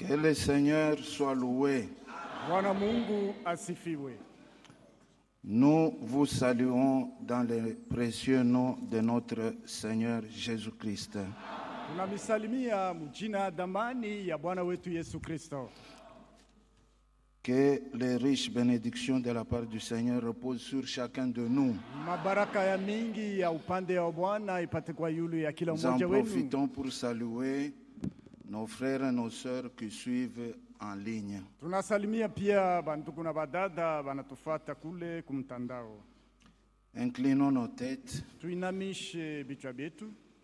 Que le Seigneur soit loué. Bwana Mungu asifiwe. Nous vous saluons dans le précieux nom de notre Seigneur Jésus-Christ. Tunamisalimia mjina damani ya Bwana wetu Yesu Kristo. Que les riches bénédictions de la part du Seigneur reposent sur chacun de nous. Mabaraka ya mingi ya upande wa Bwana ipate kwa yulu ya kila Nous en mmoja wenu. profitons pour saluer nos frères et nos sœurs qui suivent en ligne. Tunasalimia pia bandugu na badada banatufuata kule kumtandao. Inclinons nos têtes. Tuinamishe vichwa vyetu.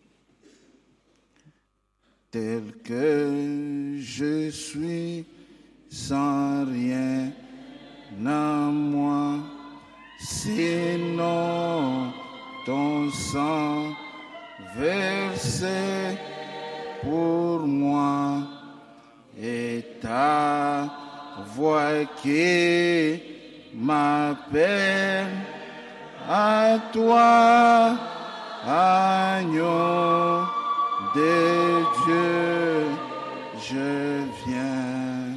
Tel que je suis sans rien à moi, sinon ton sang versé pour moi et ta voix qui m'appelle à toi, agneau de Dieu, je viens,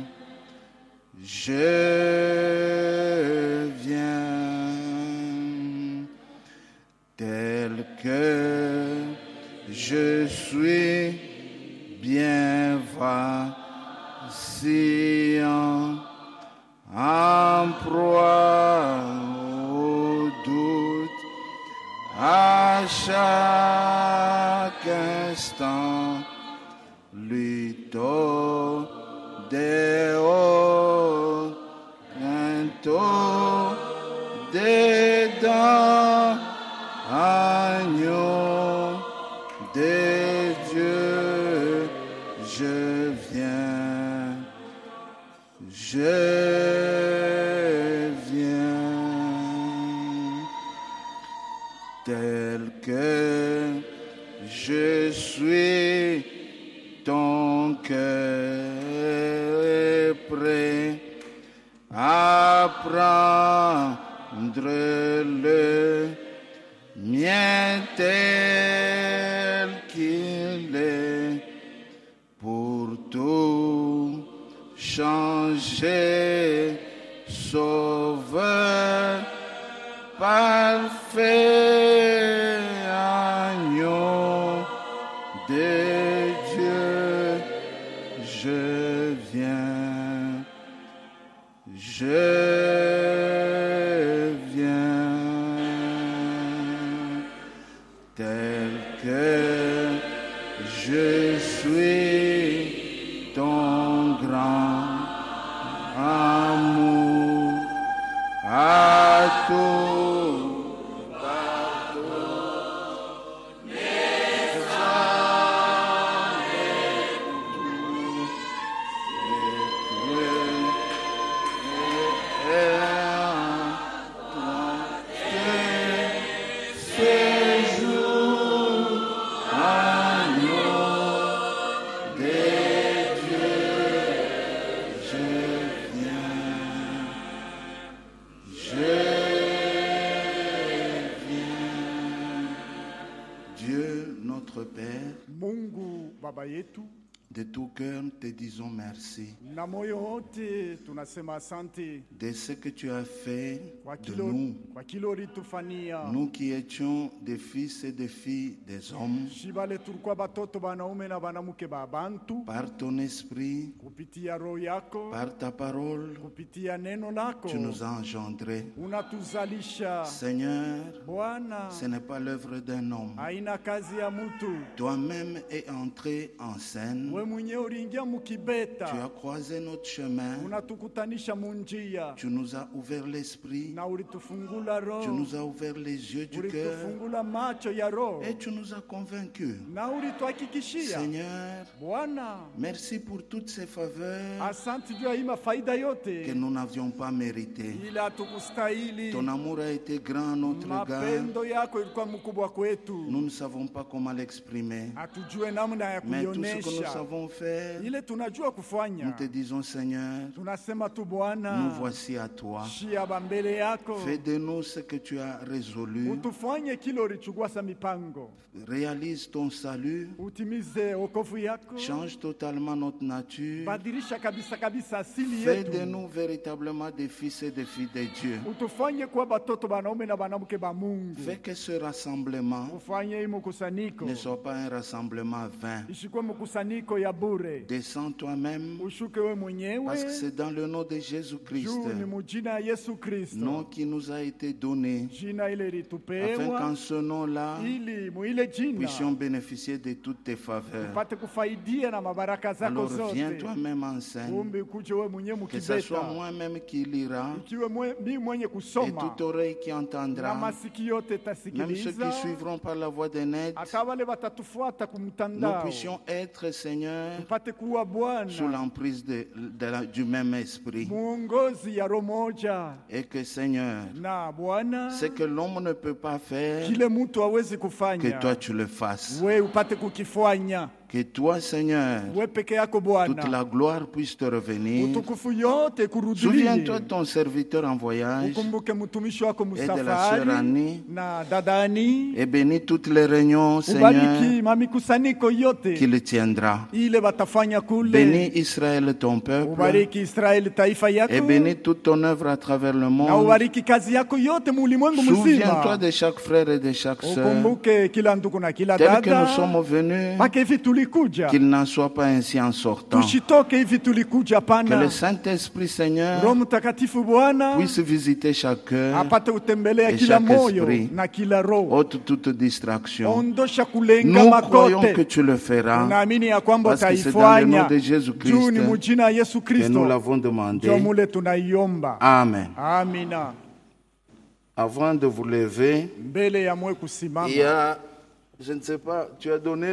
tel que je suis bien vacillant, en proie au doute, à chaque instant, luttons dehors, bientôt dedans, agneau de Dieu, je viens, tel que je suis, ton cœur est prêt à prendre le mien tel qu'il est pour tout changer, sauveur parfait, agneau de Dieu, je viens, tel que je suis, ton grand amour à tout. Mungu Baba yetu, de tout cœur te disons merci na moyo wote tunasema asante de ce que tu as fait kwa de nous, kilo litufania. nous qui étions des fils et des filles des hommes, Shibale tulikuwa batoto banaume na banamuke ba bantu, par ton esprit, kupitia roho yako, par ta parole, kupitia neno lako tu nous as engendrés. unatuzalisha. Seigneur, Bwana, ce n'est pas l'œuvre d'un homme. haina kazi ya mtu. Toi-même es entré en scène. We mwenyewe uliingia mukibeta, Tu as croisé notre chemin. unatukutanisha munjia, Tu nous as ouvert l'esprit. na ulitufungula Tu roho, nous as ouvert les yeux du cœur. ulitufungula macho ya roho, Et tu nous as convaincus. na ulituhakikishia. Seigneur, Bwana, merci pour toutes ces faveurs asante juu ya hii mafaida que yote nous n'avions pas méritées. ila hatukustahili. Ton amour a été grand à notre égard. Mapendo yako ilikuwa mkubwa kwetu, Nous ne savons pas comment l'exprimer. hatujue namna ya Mais tout ce que nous kuionyesha, savons, savons faire, ile tunajua nous kufanya, te disons, Seigneur, tunasema tu nous Bwana, voici à toi. shia mbele yako, Fais de nous ce que tu as résolu. utufanye kile ulichukua sa mipango, Réalise ton salut. utimize wokovu yako, Change totalement notre nature. badilisha kabisa kabisa asili Fais de yetu, nous véritablement des fils et des filles de Dieu. utufanye kuwa batoto banaume na banamke ba Mungu, Fais que ce rassemblement ufanye hii mkusanyiko ne soit pas un rassemblement vain. ishikuwe mkusanyiko ya bure, Descends toi-même, ushuke we parce que mwenyewe c'est dans le nom de Jésus-Christ, juu ni mujina ya Yesu Kristo, nom qui nous a été donné, jina ile afin litupewa qu'en ce nom-là, ili muile jina puissions bénéficier de toutes tes faveurs. upate kufaidia na mabaraka zako Alors viens zote. toi-même en scène, Kumbi kuje we mwenyewe que ce soit mukibeta, moi-même qui lira, ikiwe mi mwenye et kusoma toute oreille qui na entendra, masikio yote même ceux qui tasikiliza, suivront par la voie des net, hata wale watatufuata nous kumtandao, puissions être, Seigneur, upate kuwa sous Bwana l'emprise du même esprit. muongozi ya roho moja, Et que, Seigneur, na Bwana ce que l'homme ne peut pas faire, kile mtu hawezi que kufanya toi tu le fasses. we upate kukifanya Que toi, Seigneur, we peke yako toute Bwana, la gloire puisse te revenir. utukufu yote Souviens-toi kurudilie. de ton serviteur en voyage Ukumbuke mtumishi wako et de la sœur msafari Annie, na dada Ani, et bénis toutes les réunions, Seigneur, ubariki mamikusanyiko yote qu'il tiendra. ile batafanya kule. Bénis Israël, ton peuple, Ubariki Israeli taifa yako, et bénis toute ton œuvre à travers le na monde. ubariki kazi yako yote mulimwengu Souviens-toi mzima. de chaque frère et de chaque sœur, Ukumbuke kila ndugu na kila tel que nous dada, sommes venus, mpaka hivi tulikuja, qu'il n'en soit pas ainsi en sortant. tushitoke hivi tulikuja, Que le pana Saint-Esprit, Seigneur, Roho Mtakatifu Bwana puisse visiter chaque cœur, apate utembelea et kila chaque moyo esprit. na kila roho, ôte toute distraction. ondosha kulenga Nous croyons que makote. tu le feras, Tunaamini ya kwamba parce que c'est dans le nom utaifanya de Jésus-Christ juu ni mujina ya Yesu que nous Kristo, l'avons demandé. ndio mule tunaiomba. Amen. Amina. Avant de vous lever, Mbele ya mwe il y kusimama, a, je ne sais pas, tu as donné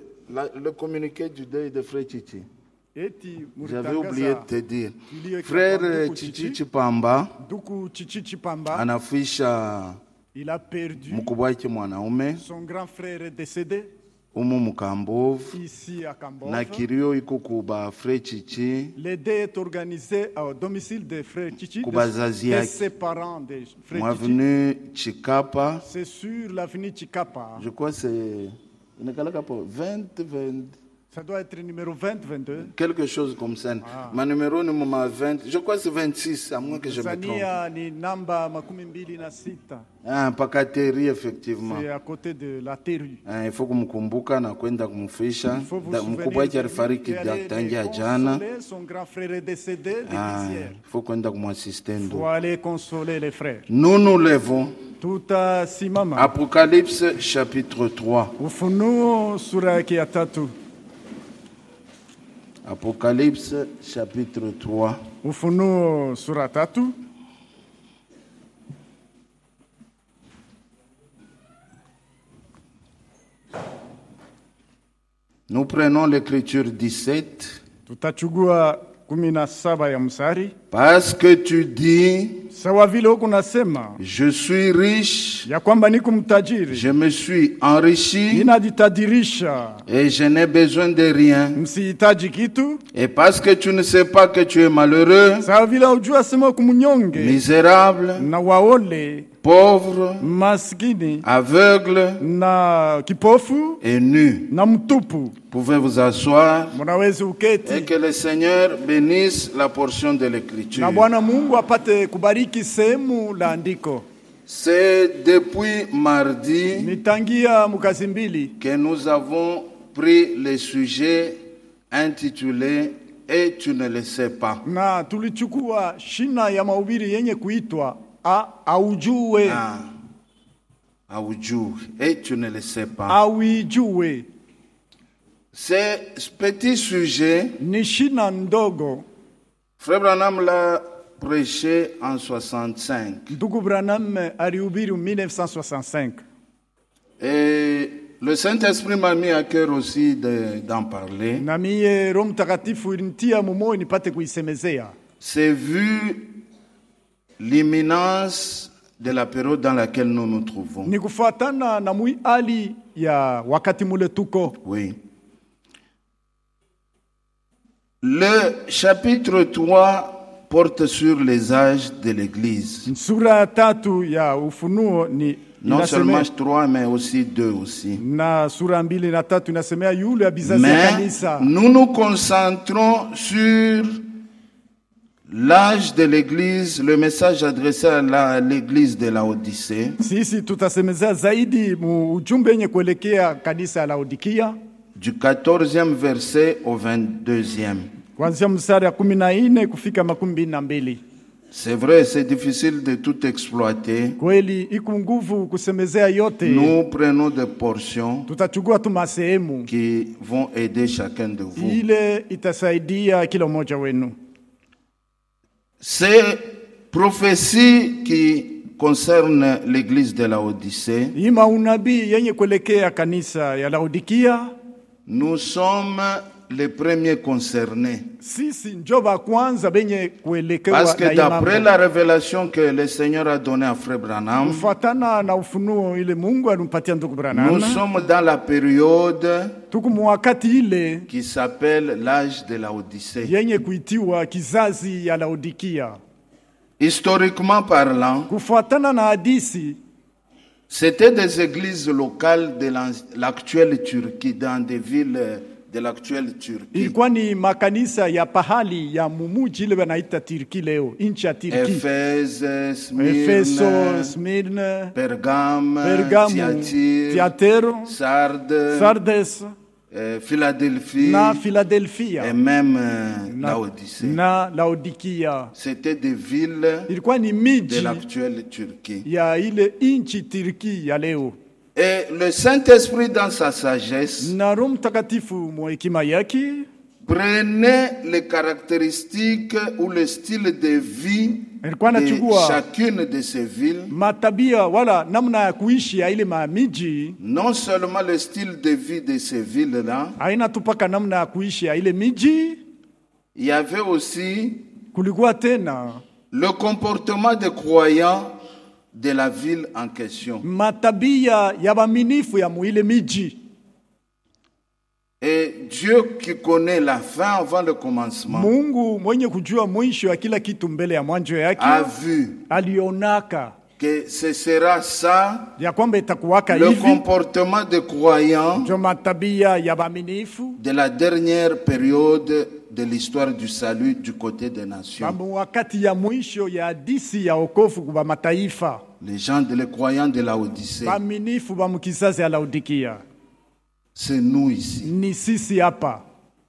le communiqué du deuil de Frère Chichi. eti J'avais oublié de te dire. Tulio Frère kwa ndugu Chichi Chichi. Chipamba Ndugu Chichi Chipamba, anafisha il a perdu mkubwa wake mwanaume son grand frère est décédé umu Mukambovu, ici à Kambova. na kilio iko kuba Frère Chichi Le deuil est organisé au domicile de frère Chichi, Kubazazi de yake. ses parents de frère Chichi. Mwavenue Chikapa. C'est sur l'avenue Chikapa. Je crois que c'est inakalaka po 20, Ça doit être numéro 20-22. quelque chose comme ça. Ma numéro ni mama 20. Je crois que c'est 26, à moins que je me trompe. Zania ni namba 26. Ah, Pakateri, effectivement. C'est à côté de la Teru. Ah, il faut kumkumbuka na kwenda kumfisha. Il faut vous Mkubwa wake souvenir alifariki de lui, aller tangia le jana. consoler. Son grand frère est décédé depuis Ah, hier. il faut kwenda kumwassiste Il ndo. faut aller consoler les frères. Nous nous levons. Tout à simama. Apocalypse chapitre 3. Ufunuo sura yake ya 3. Apocalypse chapitre 3. Ufunuo sura 3. Nous prenons l'écriture 17. Tutachugua 17 ya msari. Parce que tu dis, Sawa vile huku nasema je suis riche, ya kwamba niko mtajiri, je me suis enrichi ninajitajirisha, et je n'ai besoin de rien. msihitaji kitu. Et parce que tu ne sais pas que tu es malheureux, Sawa vile ujua sema kumnyonge misérable, na waole, pauvre, maskini aveugle na kipofu et nu. na mtupu, Pouvez vous asseoir munawezi et uketi, que le Seigneur bénisse la portion de l'écriture. na Bwana Mungu apate kubariki sehemu la andiko. C'est depuis mardi Nitangia mukazi mbili que nous avons pris le sujet intitulé Et tu ne le sais pas. na tulichukua shina ya mahubiri yenye kuitwa aujue, Aoudjou. Et tu ne le sais pas. awijue. Ce petit sujet, Ni shina ndogo. Frère Branham l'a prêché en 65. Ndugu Branham alihubiri 1965. Et le Saint-Esprit m'a mis à cœur aussi d'en parler. Na mie Roho Mtakatifu ilinitia mumoyo nipate kuisemezea. C'est vu l'imminence de la période dans laquelle nous nous trouvons. Ni kufuatana na hali ya wakati mule tuko. Oui. Le chapitre 3 porte sur les âges de l'Église. Sura ya 3 ya Ufunuo ni Non seulement 3, mais aussi 2 aussi. na sura 2 na 3 inasemea yule ya bizazi ya Mais kanisa. nous nous concentrons sur l'âge de l'Église, le message adressé à l'Église de Laodicée. Sisi tutasemezea zaidi ujumbe yenye kuelekea kanisa ya Laodikia Du 14e verset au 22e. kuanzia mstari ya 14 kufika 22. C'est vrai, c'est difficile de tout exploiter. Kweli iko nguvu kusemezea yote. Nous prenons des portions Tutachukua tu masehemu qui vont aider chacun de vous. ile itasaidia kila mmoja wenu. Ces prophéties qui concernent l'église de Laodicée, Ima unabii yenye kuelekea kanisa ya Laodikia, nous sommes les premiers concernés. sisi njoba kwanza benye kuelekewa Parce que na d'après imambo. la révélation que le Seigneur a donnée à Frère Branham, Kufuatana na ufunuo ile Mungu alimpatia ndugu nous Branham, sommes dans la période tuko mwakati ile qui s'appelle l'âge de Laodicée. yenye kuitiwa kizazi ya Laodikia. Historiquement parlant, Kufuatana na hadisi, c'était des églises locales de l'actuelle Turquie, dans des villes de l'actuelle Turquie. ilikuwa ni makanisa ya pahali ya mumuji ile wanaita Turki leo, nchi ya Turki. Éphèse, Efeso, Smyrne, Smyrna, Pergame, Pergamo, Thyatire, Tiatero, Sardes, Sardes Philadelphie na Philadelphia et même na, Laodicée. na Laodikia. C'était des villes Ilikuwa ni de miji l'actuelle Turquie. ya ile nchi Turki ya leo. Et le Saint-Esprit, dans sa sagesse, Na Roho Mtakatifu mwa hekima yake prenait les caractéristiques ou le style de vie alikuwa de anachukua chacune de ces villes. matabia wala namna ya kuishi ya ile mamiji, Non seulement le style de vie de ces villes-là, haina tu paka namna ya kuishi ya ile miji, il y avait aussi kulikuwa tena le comportement des croyants de la ville en question. matabia ya waaminifu ya muile miji. Et Dieu qui connaît la fin avant le commencement Mungu mwenye kujua mwisho ya kila kitu mbele ya mwanzo yake a vu alionaka que ce sera ça, ya kwamba itakuwaka le hivi, comportement des croyants ndio matabia ya waaminifu de la dernière période de l'histoire du salut du côté des nations. mambo wakati ya mwisho ya hadisi ya wokovu kwa mataifa. Les croyants de Laodicée, Waaminifu wa mkizazi ya Laodikia c'est nous ici. ni sisi hapa.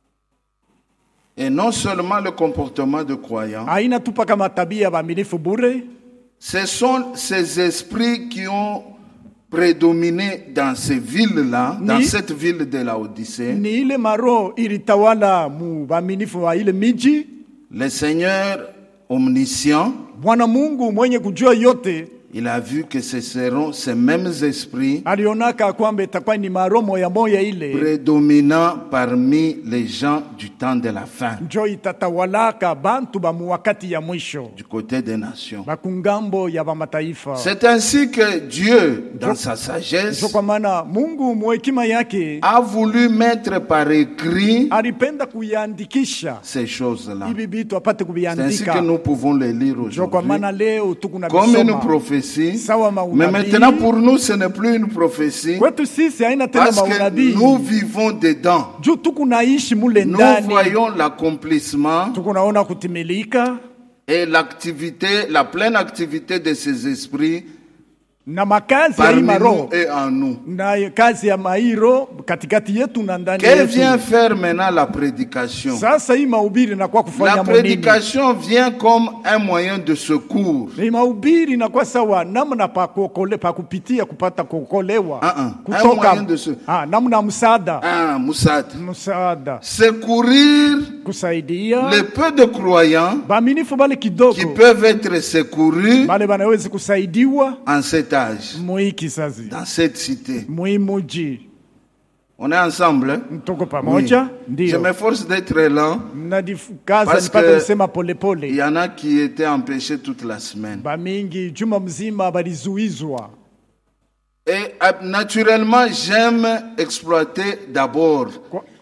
Et non seulement le comportement de croyants, Haina tu paka matabia ya waaminifu bure, ce sont ces esprits qui ont prédominé dans ces villes-là, dans Ni- cette ville de Laodicée. ni ile maro ilitawala mu waaminifu wa ile miji. Le Seigneur omniscient, Bwana Mungu mwenye kujua yote il a vu que ce seront ces mêmes esprits alionaka kwamba itakuwa ni maromo ya moya ile prédominants parmi les gens du temps de la fin, njo itatawalaka bantu ba mu wakati ya mwisho du côté des nations. bakungambo ya ba mataifa. C'est ainsi que Dieu, dans sa sagesse, Njo kwa maana Mungu mwekima yake a voulu mettre par écrit alipenda kuiandikisha ces choses-là. hivi vitu apate C'est ainsi que kuviandika. nous pouvons les lire Njo kwa aujourd'hui maana leo tukuna comme une visoma prophétie. sawa Mais maunabii. maintenant, pour nous, ce n'est plus une prophétie Kwetu sisi haina tena parce que maunabii, nous vivons dedans. juu tukunaishi mule Nous ndani, voyons l'accomplissement tukunaona kutimilika et l'activité, la pleine activité de ces esprits na makazi ya hii parmi nous maroho et en nous. na kazi ya mairo katikati yetu na ndani Que vient yetu. faire maintenant la prédication? Sasa hii mahubiri inakuwa La kufanya monini. prédication vient comme un moyen de secours. Hii mahubiri inakuwa sawa namna pa kuokole, pa kupitia kupata kuokolewa Un moyen de se... namna msaada Moussad. msaada Secourir kusaidia les peu de croyants baaminifu bale qui kidogo peuvent être secourus bale banawezi kusaidiwa en cet âge, mui kizazi dans cette cité. mui muji. On est ensemble, hein? Mtoko pamoja. Je Ndio m'efforce d'être lent najikaza Parce nipate que kusema il polepole. y en a qui étaient empêchés toute la semaine. Bamingi juma mzima balizuizwa. Et naturellement, j'aime exploiter d'abord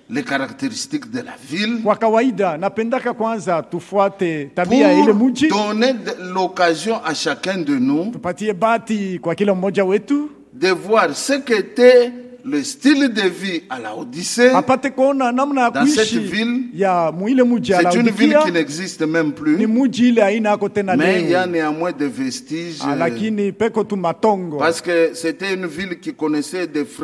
les caractéristiques de la ville Kwa kawaida napendaka kwanza tufuate tabia ya ile pour mji, donner l'occasion à chacun de nous tupatie bahati kwa kila mmoja wetu de voir ce qu'était le style de vie à la Odyssée. apate kuona namna ya Dans cette kuishi ville, ya muile mji ya C'est une ville Laodikia. qui n'existe même Ni plus, mji ile haina ako tena mais il y a leo, néanmoins des vestiges lakini peko tu matongo, parce que c'était une ville qui connaissait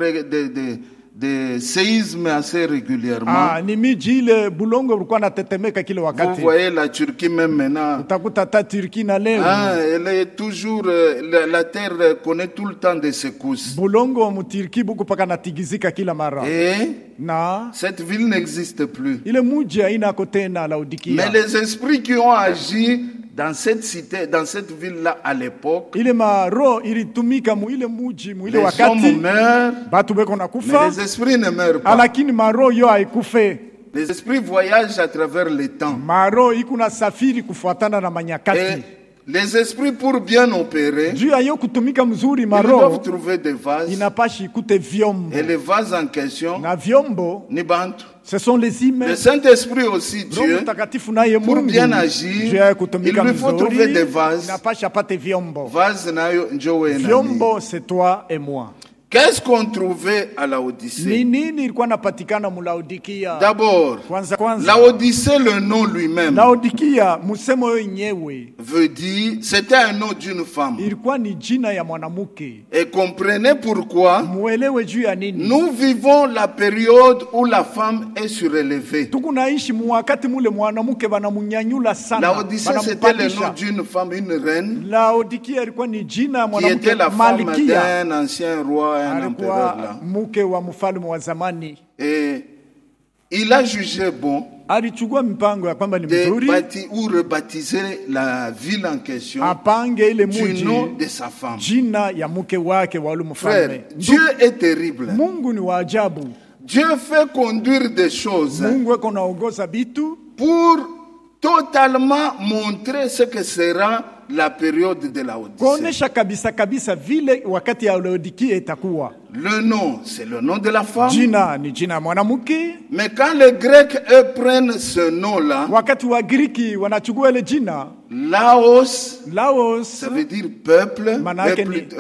des séismes assez régulièrement. ni miji ile bulongo ulikuwa natetemeka kile Vous wakati. voyez la Turquie même maintenant. Utakuta hata Turki na leo Elle est toujours, la terre connaît tout le temps des secousses. bulongo mutirki buku paka natigizika kila mara, Et na cette ville n'existe plus. ile mji haina ako tena Laodikia. Mais les esprits qui ont agi dans cette cité, dans cette ville-là à l'époque, Ile maro ilitumika mu ile mji mu ile les hommes wakati meurent, batu beko mais nakufa, les esprits ne meurent pas. lakini maro yo haikufe. Les esprits voyagent à travers le temps. Maro iko na safiri kufuatana na Et manyakati. les esprits, pour bien opérer, Juu ya yo kutumika mzuri, ils doivent maro trouver des vases. inapashi ikute vyombo, Et les vases en question, na vyombo ni bantu. ce sont les Le humains. Saint-Esprit aussi, Roho Dieu, Mtakatifu naye pour Mungu bien agir, juu ya kutumika il lui faut trouver des mzuri vases. inapashi apate vyombo. vase nayo njowe nani. Vyombo c'est toi et moi. Qu'est-ce qu'on trouvait à la Ni Odyssée? nini ilikuwa napatikana mu Laodikia? D'abord, Kwanza la Odyssée, le nom lui-même, Laodikia musemo yo yenyewe veut dire, c'était un nom d'une femme. ilikuwa ni jina ya mwanamke. Et comprenez pourquoi Muelewe juu ya nini nous vivons la période où la femme est surélevée. tuku naishi mu wakati mule mwanamke banamunyanyula La sana, Odyssée, c'était le nom banampandisha. d'une femme, une reine, Laodikia ilikuwa ni jina ya qui était mwanamke la femme malkia, d'un ancien roi, un empereur alikuwa là. mke wa mfalme wa zamani. Et il a jugé bon Alichukua mipango ya kwamba ni de mzuri bâtir ou rebaptiser la ville en question apange ile du muji nom de sa femme. jina ya mke wake wa ule Frère, mfalme. Dieu est terrible. Mungu ni wa ajabu. Dieu fait conduire des choses Mungu eko naongoza bitu pour totalement montrer ce que sera la période de la Odyssée. kuonesha kabisa kabisa vile wakati ya Laodikia itakuwa. Le nom, c'est le nom de la femme. Jina ni jina ya mwanamke. Mais quand les Grecs, eux, prennent ce nom-là, Wakati wa Griki wanachukua ile jina Laos, Laos, ça veut dire peuple, Manake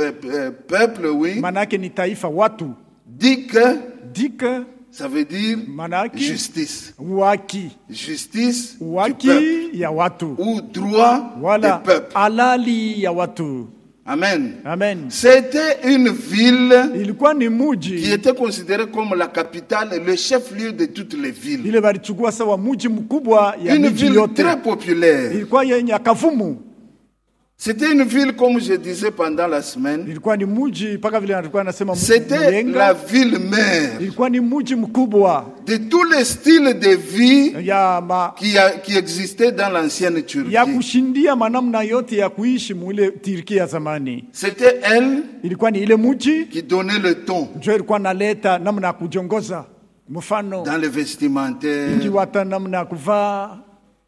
peuple, oui. manake ni taifa watu. Dik, Dik ça veut dire manake justice. waki, Justice du peuple. waki ya watu, Ou droit wala du peuple. halali ya watu. Amen. Amen. C'était une ville Ilikuwa ni qui muji était considérée comme la capitale, le chef-lieu de toutes les villes. ile balichukua sawa muji mkubwa ya Une miji ville yote. très populaire. Ilikuwa yenye akavumu. C'était une ville, comme je disais pendant la semaine, Ilikuwa ni muji mpaka vile alikuwa anasema c'était Muyenga. la ville mère Ilikuwa ni muji mkubwa de tous les styles de vie ya qui existaient dans l'ancienne ya Turquie. kushindia manamna yote ya kuishi mwile Turki ya zamani. C'était elle Ilikuwa ni ile muji qui donnait le ton njo ilikuwa naleta namna ya kujongoza, mfano dans le vestimentaire. ikiwata namna ya kuvaa.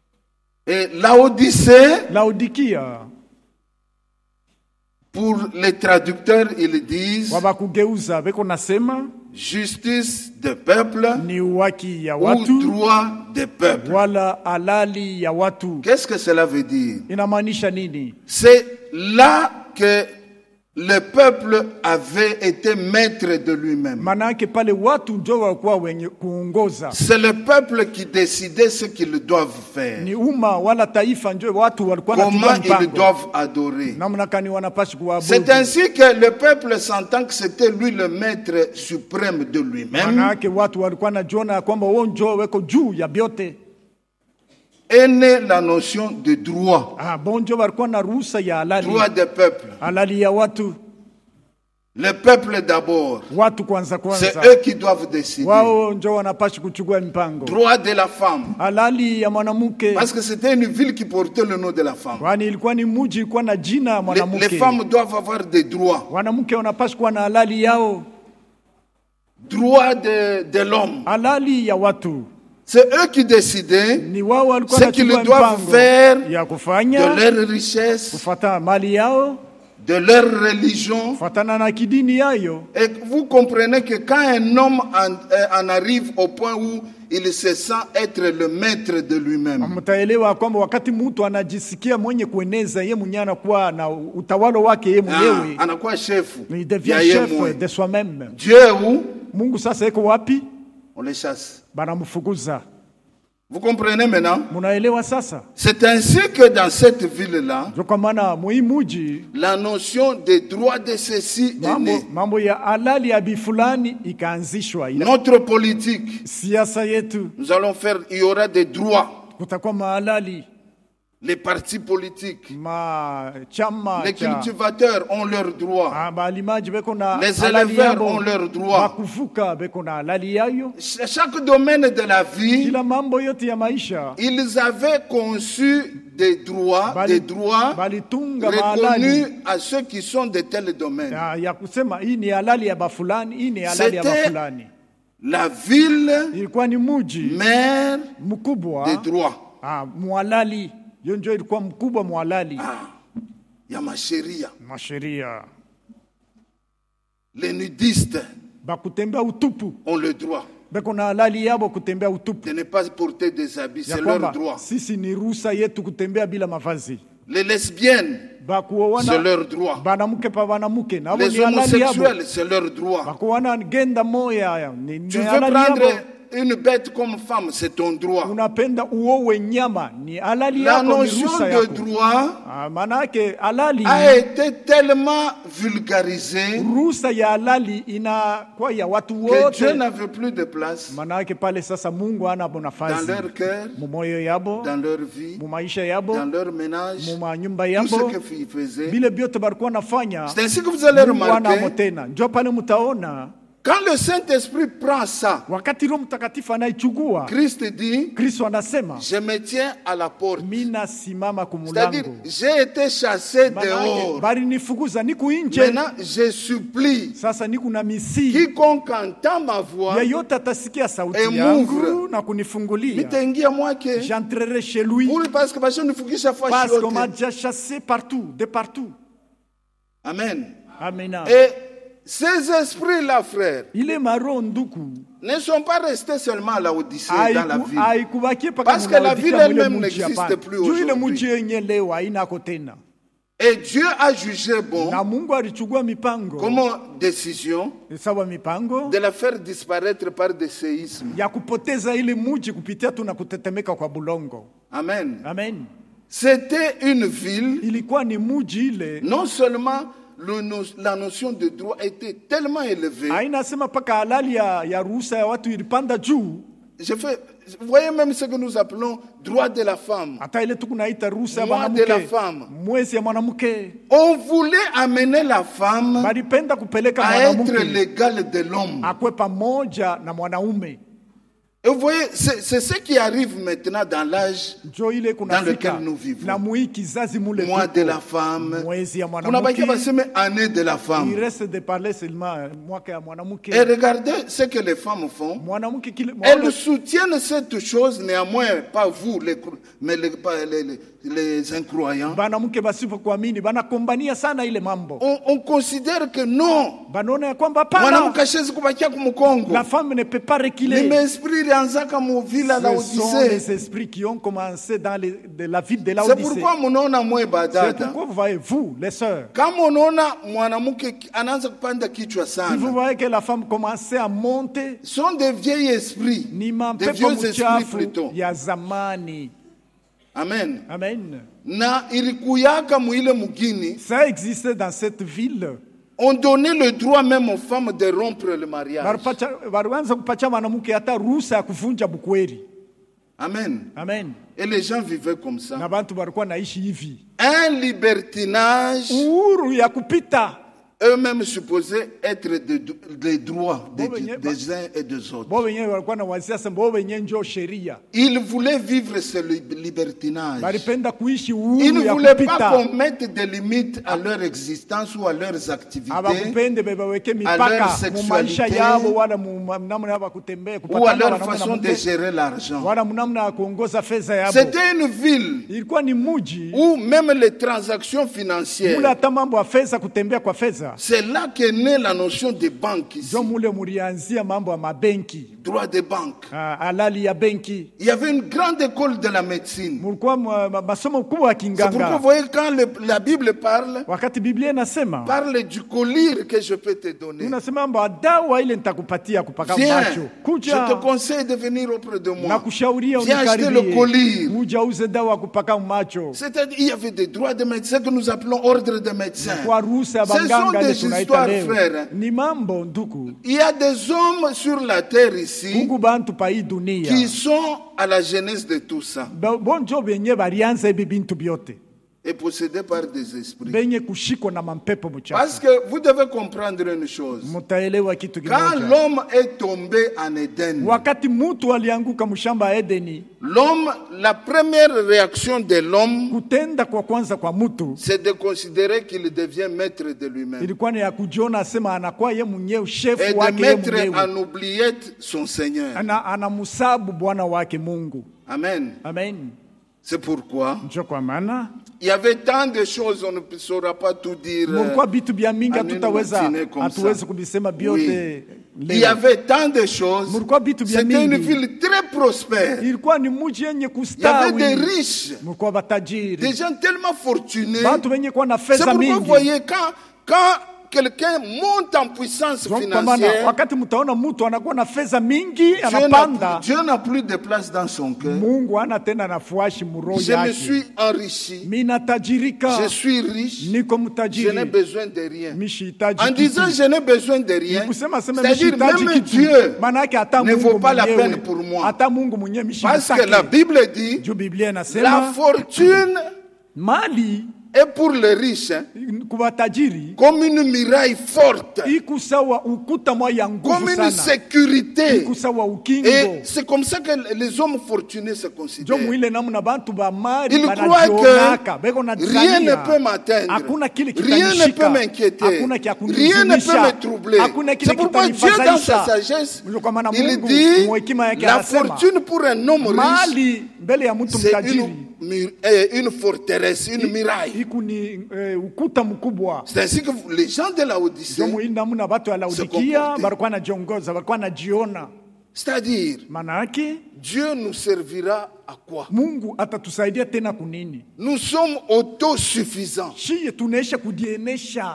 Et la Odyssée, Laodikia pour les traducteurs, ils disent wabakugeuza beko nasema justice des peuples ni waki ya ou watu droit des peuples. wala halali ya watu. Qu'est-ce que cela veut dire? Inamaanisha nini? C'est là que le peuple avait été maître de lui-même. Manake pale watu njo walikuwa wenye kuongoza, C'est le peuple qui décidait ce qu'ils doivent faire, ni umma wala taifa njo watu walikuwa wanachukua comment ils mpango doivent adorer. namna kani wanapashi kuabudu. C'est ainsi que le peuple sentant que c'était lui le maître suprême de lui-même, Manake watu walikuwa najiona ya kwamba wao njo weko juu ya vyote. est née la notion de droit. Bonjo walikuwa na ruhusa ya halali, Droit des peuples. halali ya watu. Le peuple d'abord. Watu kwanza C'est kwanza eux qui doivent décider. wao njo wanapashi kuchukua mipango. Droit de la femme. Halali ya mwanamke, Parce que c'était une ville qui portait le nom de la femme. kwani ilikuwa ni muji ilikuwa na jina ya Les mwanamke. femmes doivent avoir des droits. Wanamke wanapashi kuwa na halali yao, Droit de l'homme. halali ya watu. C'est eux qui décidaient Ni wao walikuwa ce qu'ils wanachukua doivent mipango faire ya de kufanya leur richesse, kufuata mali yao, de leur religion. fatana na kidini yayo. Et vous comprenez que quand un homme en arrive au point où il se sent être le maître de lui-même, mtaelewa kwamba wakati mtu anajisikia mwenye kueneza yeye mwenyewe anakuwa na utawala wake yeye mwenyewe, anakuwa chefu, il devient chef de soi-même. Dieu est où? Mungu sasa yuko wapi? On les chasse. Banamfukuza. Vous comprenez maintenant? Munaelewa sasa? C'est ainsi que dans cette ville-là, Kwa maana muimuji la notion des droits de ceci est née. mambo ya halali ya bifulani ikaanzishwa. Notre politique, Siasa yetu nous allons faire, il y aura des droits. kutakuwa mahalali, Les partis politiques, chama les cultivateurs ont leurs droits. balimaji beko na Les halali éleveurs yabo, ont leurs droits. bakuvuka beko na halali yayo. Chaque domaine de la vie, Kila mambo yote ya maisha ils avaient conçu des droits balitunga mahalali reconnus à ceux qui sont de tels domaines. ya kusema hii ni halali ya bafulani, hii ni halali ya C'était bafulani. la ville Ilikuwa ni muji mère mkubwa des droits. muhalali. Hiyo ndio ilikuwa mkubwa muhalali. Ya masheria. Masheria. Les nudistes Bakutembea utupu ont le droit beko na halali yabo kutembea utupu. de ne pas porter des habits, Ya c'est leur kwamba droit. sisi ni ruhusa yetu kutembea bila mavazi. Les lesbiennes, c'est leur droit. Banamuke pa banamuke nabo Les ni halali yabo. homosexuels, c'est leur droit. Bakuona genda moya ni Tu veux halali prendre yabo. une bête comme femme, c'est ton droit. Unapenda uowe nyama ni halali La yako, ni notion ruhusa de yako. droit Manake halali a été tellement vulgarisée ruhusa ya halali inakuwa ya watu que Dieu wote. n'avait plus de place Manake pale sasa Mungu hana dans nafasi leur cœur, mumoyo yabo, dans leur vie, mu maisha yabo, dans leur ménage, mu manyumba tout ce yabo, qu'ils faisaient. vile vyote balikuwa nafanya. C'est ainsi que vous allez Mungu hana remarquer, tena. Ndio pale mtaona quand le Saint-Esprit prend ça, wakati Roho Mtakatifu anaichukua, Christ dit, Kristo anasema je me tiens à la porte. mina simama C'est-à-dire, kumulango. j'ai été chassé Manake dehors. bali nifukuza niku nje, Maintenant, je supplie sasa niku na misi quiconque entend ma voix, yeyote atasikia sauti Et yangu m'ouvre. na kunifungulia, nitaingia mwake. j'entrerai chez lui Oui, parce que basho nifukisha fashi parce qu'on m'a yote. déjà chassé partout, de partout. Amen. Amen. Et ces esprits-là, frères, Ile maro nduku ne sont pas restés seulement à la Odyssée dans la ville. haikubakie paka Parce que la ville Laodikia mwile elle-même mji n'existe hapana. plus Juu ile aujourd'hui. mji yenye leo hainako tena. Et Dieu a jugé bon, Na Mungu alichukua mipango comme décision, sawa mipango de la faire disparaître par des séismes. ya kupoteza ile mji kupitia tu na kutetemeka kwa bulongo. Amen. Amen. C'était une ville, Ilikuwa ni mji ile non seulement la notion de droit était tellement élevée. hainasema paka halali ya ruhusa ya watu ilipanda juu. Vous voyez même ce que nous appelons droit de la femme. Hata ile tukunaita ruhusa ya Mois de la mwanamke, femme. mwezi ya mwanamke. On voulait amener la femme Balipenda kupeleka à être mwanamke l'égal de l'homme. akwe pamoja na mwanaume. Et vous voyez, c'est ce qui arrive maintenant dans l'âge Njo ile dans lequel kunafika nous vivons. na mui kizazi mule Mois tuko. de la femme. Mwezi ya Kuna mwanamke. bakia baseme année de la Il femme. reste de parler seulement mwaka ya mwanamke. Et regardez ce que les femmes font. Mwanamke kile Elles soutiennent cette chose, néanmoins, pas vous, mais les incroyants. banamke basipokuamini banakombania sana ile mambo. On considère que non. Banaona ya kwamba hapana, Mwanamke hashezi kubakia kumukongo. la femme ne peut pas reculer. Ni esprit ilianzaka mu ville à la Ce sont Odyssée. les esprits qui ont commencé dans de la ville de la C'est Odyssée. pourquoi munaona mwe C'est badada. pourquoi vous voyez, vous, les sœurs, Kama unaona mwanamke anaanza kupanda kichwa si vous sana. voyez que la femme commençait à monter, Sont des vieils esprits. ni Des mampepo vieux esprits mchafu plutôt. ya zamani. Amen. Amen. Na ilikuyaka mwile mugini. Ça existait dans cette ville. On donnait le droit même aux femmes de rompre le mariage. Walianza kupacha mwanamke hata ruhusa ya kuvunja bukweli. Amen. Amen. Et les gens vivaient comme ça. Na bantu walikuwa naishi hivi. Un libertinage Uhuru ya kupita eux-mêmes supposaient être des droits des uns et des autres. Bo wenyewe walikuwa na wazia sema bo wenyewe ndio sheria. Ils voulaient vivre ce libertinage. Walipenda kuishi Ils uhuru ne ya voulaient pas kupita. qu'on mette des limites à leur existence ou à leurs activités, Abakupende bebaweke à mipaka leur mu maisha sexualité yabo wala mu namna yabo kutembea ou à kupata leur façon de gérer l'argent. wala namna ya kuongoza fedha yabo. C'était une ville Ilikuwa ni mji où même les transactions financières, mule hata mambo ya fedha kutembea kwa fedha. c'est là qu'est née la notion de banque ici. Jo mule mulianzia mambo ya mabenki. Droit de banque. Halali ya benki. Il y avait une grande école de la médecine. Mulikuwa masomo kubwa ya C'est pourquoi kinganga. vous voyez quand la Bible Wakati Biblia inasema parle du collyre que je peux te donner. unasema mambo dawa ile nitakupatia kupaka Viens, macho. je Kuja te conseille de venir auprès de na moi. kushauria Viens acheter le collyre. unikaribie. Uja uze dawa kupaka macho. C'est-à-dire, il y avait des droits de médecins que nous appelons ordre de médecins. Kwa ruhusa ya Ce sont banganga ile des tunaita histoires, leo. frères. Ni mambo nduku. Il y a des hommes sur la terre ici Mungu bantu pa hii dunia. qui sont à la genèse de tout ça Bonjo benye balianza hivi bintu byote. et possédés par des esprits. Benye kushikwa na mampepo Parce mchafu. que vous devez comprendre une chose. Mutaelewa kitu Quand kimoja. l'homme est tombé en Éden, Wakati mutu alianguka mshamba ya Edeni, l'homme, la première réaction de l'homme, kutenda kwa kwanza kwa mutu c'est de considérer qu'il devient maître de lui-même ilikuwa ni ya kujiona asema anakuwa ye mwenyewe et shefu de wake ye mettre mwenyewe. en oubliette son Seigneur. Anamusabu Bwana wake Mungu. Amen. Amen. C'est pourquoi Njo kwa maana il y avait tant de choses, on ne saura pas tout dire. mulikuwa vitu vya mingi en une tutaweza matinée comme hatuwezi ça. kubisema Oui. vyote Il y leo. avait tant de choses. Mulikuwa vitu vya C'était une mingi. ville très prospère. Ilikuwa ni mji yenye Il y avait kustawi. des riches, Mulikuwa batajiri. des gens tellement fortunés. Watu wenye kuwa na C'est fedha pourquoi vous mingi. voyez, quand quelqu'un monte en puissance Kwa maana financière, wakati mtaona mtu anakuwa na fedha mingi Dieu anapanda, Dieu n'a plus de place dans son cœur. Mungu hana tena nafuashi muroho Je me yake. suis enrichi. Mimi natajirika. Je suis riche. Niko Je n'ai mtajiri. besoin de rien. Mishitaji En kitu. disant je n'ai besoin de rien, Kusema sema c'est-à-dire mishitaji même kitu. Dieu Maana yake hata ne Mungu vaut pas la mwenyewe. peine pour moi. Hata Mungu mwenyewe Parce que mishitaki. la Bible dit, Juu Biblia la inasema fortune mali est pour les riches kuwatajiri comme une muraille forte, iko sawa ukuta mwa ya nguvu comme une sana. sécurité. Iko sawa ukingo. Et c'est comme ça que les hommes fortunés se Jo considèrent. mwile namna bantu ba mali Ils croient banajionaka. Beko que na rien ne peut m'atteindre. Hakuna kile Rien ne kitanishika. peut m'inquiéter. Hakuna kia Rien ne peut kunizunisha. me troubler. Hakuna kile C'est pourquoi Dieu, dans sa kitanifadhaisha. sagesse, Ndio kwa maana il Mungu dit kwa hekima yake la anasema, fortune pour un homme riche, mali mbele ya mtu c'est mtajiri une forteresse, une muraille. iko ni ukuta mkubwa. C'est ainsi que les gens de la Ndio Odyssée, mwili namna watu wa Laodikia comporter. walikuwa wanajiongoza, walikuwa wanajiona. c'est-à-dire, Maana yake Dieu nous servira à quoi? Mungu atatusaidia tena kunini? Nous sommes autosuffisants. Shie tunaisha kujienesha.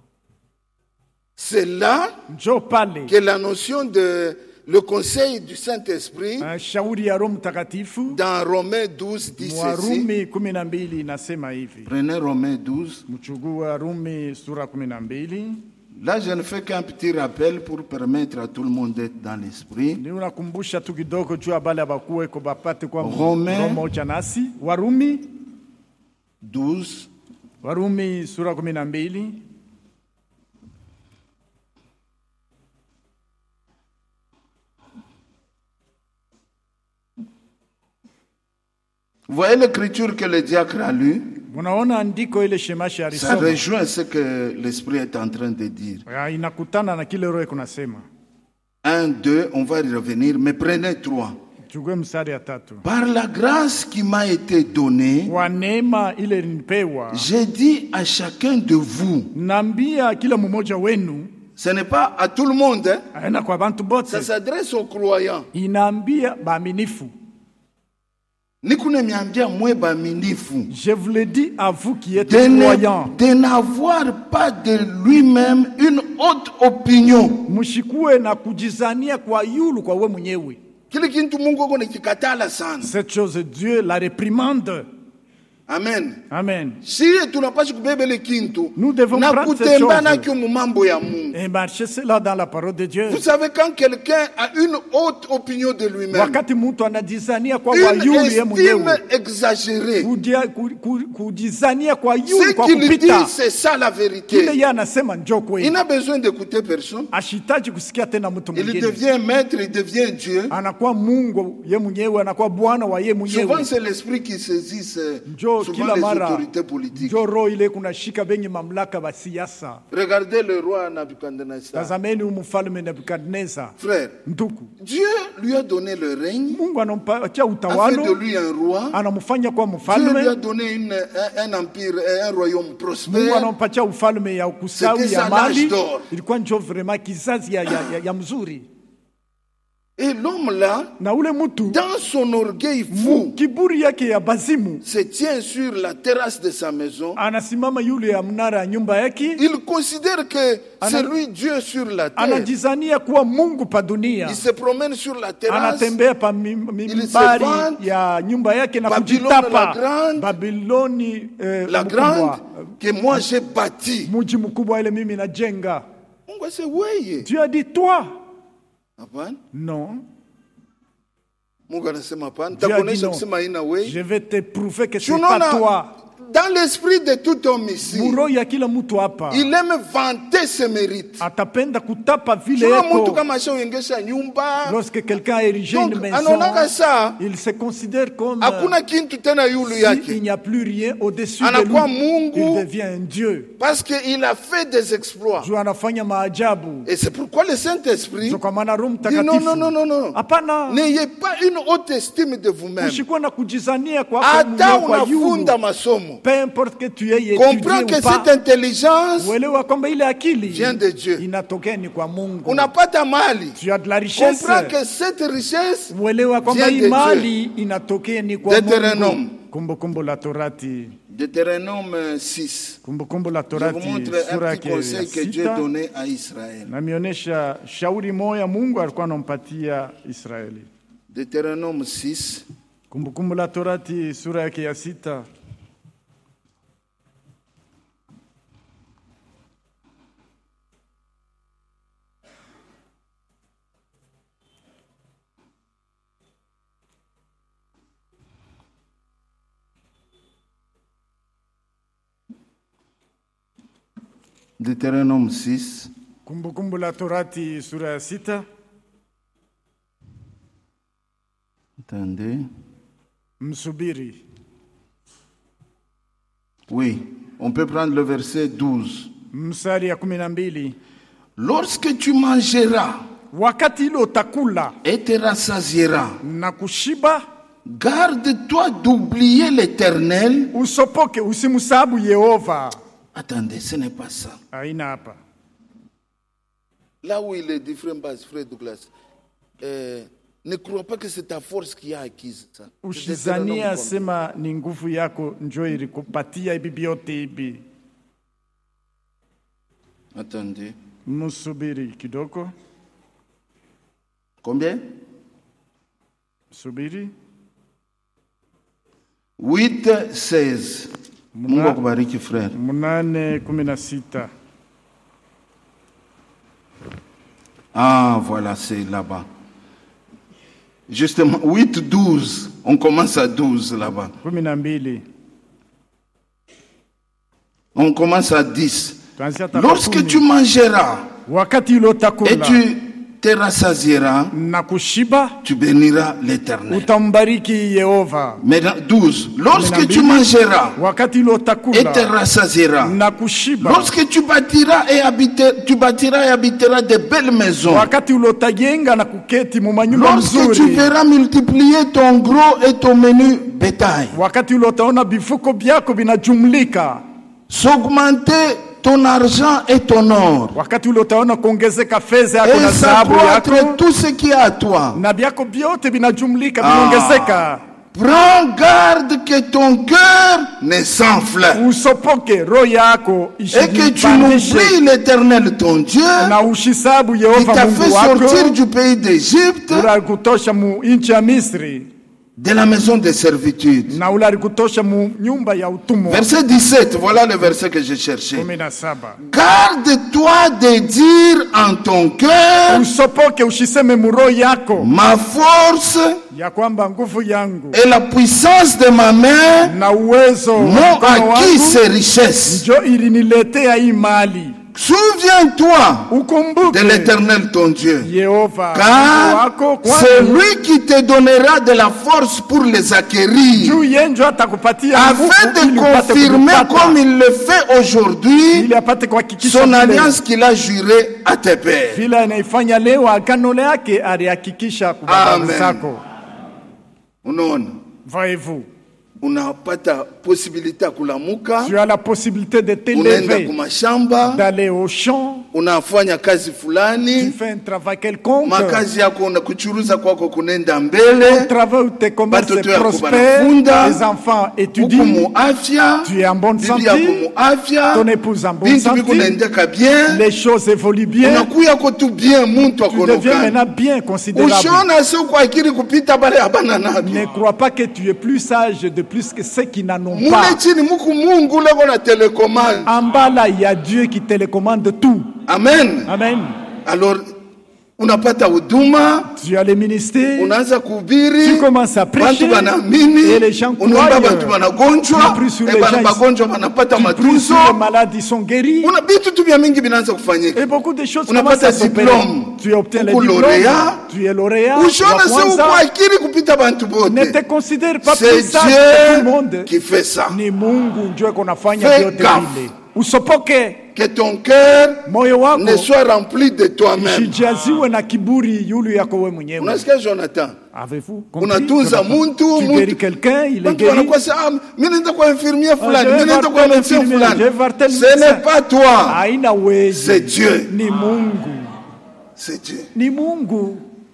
C'est là Njo pale que la notion de le conseil du Saint-Esprit shauri ya Roho Mtakatifu dans Romains 12 dit ceci. Warumi 12 inasema hivi. Prenez Romains 12. Mchugua Rumi sura 12. Là, je ne fais qu'un petit rappel pour permettre à tout le monde d'être dans l'esprit. Ni unakumbusha tu kidogo juu habari abakuwe ko bapate kwa Romains moja nasi. Warumi 12. Warumi sura 12. Vous voyez l'écriture que le diacre a lue? Unaona andiko ile shemashi Ça alisoma. rejoint ce que l'esprit est en train de dire. Inakutana na kile roho kunasema. 1, 2, on va y revenir, mais prenez 3. Chukue mstari ya 3. Par la grâce qui m'a été donnée, Kwa neema ile nipewa, j'ai dit à chacun de vous, nambia kila mmoja wenu, ce n'est pas à tout le monde, hein? aina kwa bantu bote, Ça s'adresse aux croyants. inaambia baaminifu. Niko nimeambia mwe baaminifu Je vous le dis à vous qui êtes de croyants. n'avoir pas de lui-même une haute opinion. Mshikue na kujizania kwa yulu kwa we mwenyewe. Kile kintu Mungu ako nikikatala sana. Cette chose Dieu la réprimande. Amen. Amen. Si tunapaswa kubeba ile kintu Nous devons na prendre ces kutembea choses nakyo mu mambo ya Mungu. et marcher cela dans la parole de Dieu. Vous savez, quand quelqu'un a une haute opinion de lui-même, Wakati mtu anajizania kwa une yule estime mwenyewe, exagérée, kujizania kwa ce yule kwa qu'il dit, kupita, c'est ça la kile vérité. yeye anasema ndio Il kweli. n'a besoin d'écouter personne. Ashitaji kusikia tena mtu Il mwingine. devient maître, il devient Dieu. Anakuwa Mungu ye mwenyewe, anakuwa Bwana wa ye Souvent, mwenyewe. c'est l'esprit qui saisit Njo souvent kila les mara autorités politiques. njo roho ile kunashika benye mamlaka wa siasa. Regardez le roi Nabucodonosor. Tazameni mfalme Nebukadneza. Frère, Ndugu, Dieu lui a donné le règne, Mungu anampatia a fait de utawalo, lui un roi. anamfanya kuwa Dieu lui a mfalme. donné un empire, un royaume Mungu prospère. anampatia ufalme ya kusawi C'était ya ça, mali. l'âge d'or. Ilikuwa njo vraiment kizazi ya mzuri. Et l'homme là, Na ule mtu dans son orgueil fou, kiburi yake ya bazimu se tient sur la terrasse de sa maison. anasimama yule ya mnara ya nyumba yake, Il considère que c'est lui Dieu sur la terre. anajizania kuwa Mungu pa dunia. Il se promène sur la terrasse. Anatembea pa mimbari ya nyumba yake na Babylone kujitapa la grande, Babiloni la grande que moi j'ai bâtie. mji mkubwa ile mimi najenga. Mungu ase weye. Dieu a dit toi. Hapana. Non. Mungu anasema hapana. Dieu a dit Takuonesha non. kusema haina weye. Je vais te prouver que c'est Tunaona, pas toi. dans l'esprit de tout homme ici, Muro ya kila mtu hapa il aime vanter ses mérites. atapenda kutapa vile Sio mtu yeko. kama ashaoyengesha nyumba. Lorsque quelqu'un a érigé Donc, une maison, anaonaka saa, il se considère comme hakuna kintu tena yulu s'il yake. n'y a plus rien au-dessus de Anakuwa lui. Mungu. Il devient un Dieu. Parce qu'il a fait des exploits. Juu anafanya maajabu. Et c'est pourquoi le Saint-Esprit Ndio kwa maana Roho dit Mtakatifu. non. Hapana. N'ayez pas une haute estime de vous-même. Usikuwa na kujizania kwa Hata kwa yulu. unafunda masomo. Peu importe que tu aies Comprends étudié que ou pas. cette intelligence Uelewa kwamba ile akili vient de Dieu. inatokea ni kwa Mungu. Unapata mali. Tu as de la richesse. Comprends que cette richesse Uelewa kwamba vient de hii mali inatokea ni kwa Deutéronome. Mungu. Kumbukumbu la Torati. Deutéronome 6. Kumbukumbu la Je vous Torati montre sura un yake petit ya conseil que Dieu sita. donnait à Israël. Namionyesha shauri moya Mungu alikuwa anampatia Israeli. Deutéronome 6. Kumbukumbu la Torati sura yake ya sita. Deutéronome 6. Kumbukumbu la Torati sura ya sita. Attendez. Msubiri. Oui, on peut prendre le verset 12. Mstari ya 12. Lorsque tu mangeras Wakati ile utakula et te rassasieras, na kushiba, garde-toi d'oublier l'Éternel. usopoke usimsabu Yehova. Attendez, ce n'est pas ça. Haina hapa. Là où il est différent, frère Douglas, ne crois pas que c'est ta force qui a acquis ça. Ushizania sema ni nguvu yako njo ilikupatia hivi vyote hivi. Attendez. Msubiri kidogo. Combien? Subiri. 8:16. Mungu akubariki frère. 8:16. Ah, voilà, c'est là-bas. Justement, 8:12. On commence à 12 là-bas. 12. On commence à 10. Lorsque tu mangeras wakati ulotakula et tu te rassasieras, na kushiba, tu béniras l'Éternel. utambariki Yehova. Maintenant, 12. Lorsque tu mangeras wakati et te ulotakula rassasieras, na kushiba, lorsque tu bâtiras et habiteras de belles maisons, wakati ulotajenga na kuketi mu manyumba lorsque tu mzuri, verras multiplier ton gros et ton menu bétail, wakati ulotaona vifuko vyako vinajumlika, s'augmenter ton argent et ton or, wakati ulotaona kuongezeka fedha yako na et dhahabu s'accroître yako tout ce qui est à toi. na vyako vyote vinajumlika, vinaongezeka. Prends garde que ton cœur ne s'enfle Usopoke roho yako et que tu isijipandishe n'oublies l'Éternel ton Dieu na ushisabu qui Yehova t'a Mungu fait wako sortir du pays d'Égypte, ula kutosha mu nchi ya Misri, de la maison de servitude. na ule alikutosha mu nyumba ya utumwa. Verset 17, voilà le verset que je cherchais. 17. Garde-toi de dire en ton cœur, Usopoke ushiseme muro yako ma force ya kwamba nguvu yangu et la puissance de ma main na uwezo m'ont acquis ces richesses. njo iliniletea hii mali. Souviens-toi de l'Éternel ton Dieu, Yehova car c'est lui qui te donnera de la force pour les acquérir, juu yenjo atakupatia afin de confirmer comme il le fait aujourd'hui ili apate kuhakikisha son alliance qu'il a juré à tes pères. vile anaifanya leo agano lake alihakikisha kwa baba zako. Unaona, Voyez-vous, unapata possibilité ya kulamuka, tu as la possibilité de unaenda t'élever, kumashamba, d'aller au champ, unafanya kazi tu fulani, fais un travail quelconque, makazi yako unakuchuruza kwako kunenda mbele, travail où tes commerces batoto yako prospèrent, banafunda, les enfants uko étudient, mu afya, tu es en bonne bibi santé, yako mu afya, ton épouse en bonne bintu santé, bikunaendeka bien, les choses évoluent bien, unakuya ko tu bien muntu tu deviens akonokana. maintenant bien considérable. Ushona sio kwa akili kupita bale abana nabi. Ne crois pas que tu es plus sage de plus que ceux qui n'en ont Mule pas. chini muku Mungu leko na télécommande. En bas là, il y a Dieu qui télécommande tout. Amen. Amen. Alors unapata huduma, Tu as les ministères, unaanza kuhubiri, tu commences à prêcher, bantu banaamini, et les gens unaomba croient. bantu banagonjwa, Tu pries sur les bana gens, bagonjwa banapata tu pries matunzo. sur les malades, ils sont guéris. Una vitu tu vya mingi vinaanza kufanyika. Et beaucoup de choses Unapata commencent à s'opérer. diplôme. Tu obtiens les Uko diplômes, lauréat. tu es lauréat. Ushona wa sio kwanza. kwa akili kupita bantu Ne te bote. considère pas C'est plus sage que tout le monde. Dieu qui fait ça. Ni Mungu ndio kunafanya Fais vyote gaffe. vile. Usopoke Que ton cœur moyo wako ne soit rempli de toi-même. usijaziwe na kiburi yule yako wewe mwenyewe. Unasikia Jonathan? Avez-vous compris? Unatunza muntu, Tu guéris quelqu'un, il est Bantu guéri. wanakuwa sasa, mimi naenda kwa infirmier fulani, je vais mimi naenda voir kwa tel médecin infirmier, fulani. je vais voir tel Ce médecin. n'est pas toi, Haina uwezo. c'est Dieu. Ni Mungu. C'est Dieu. Ni Mungu.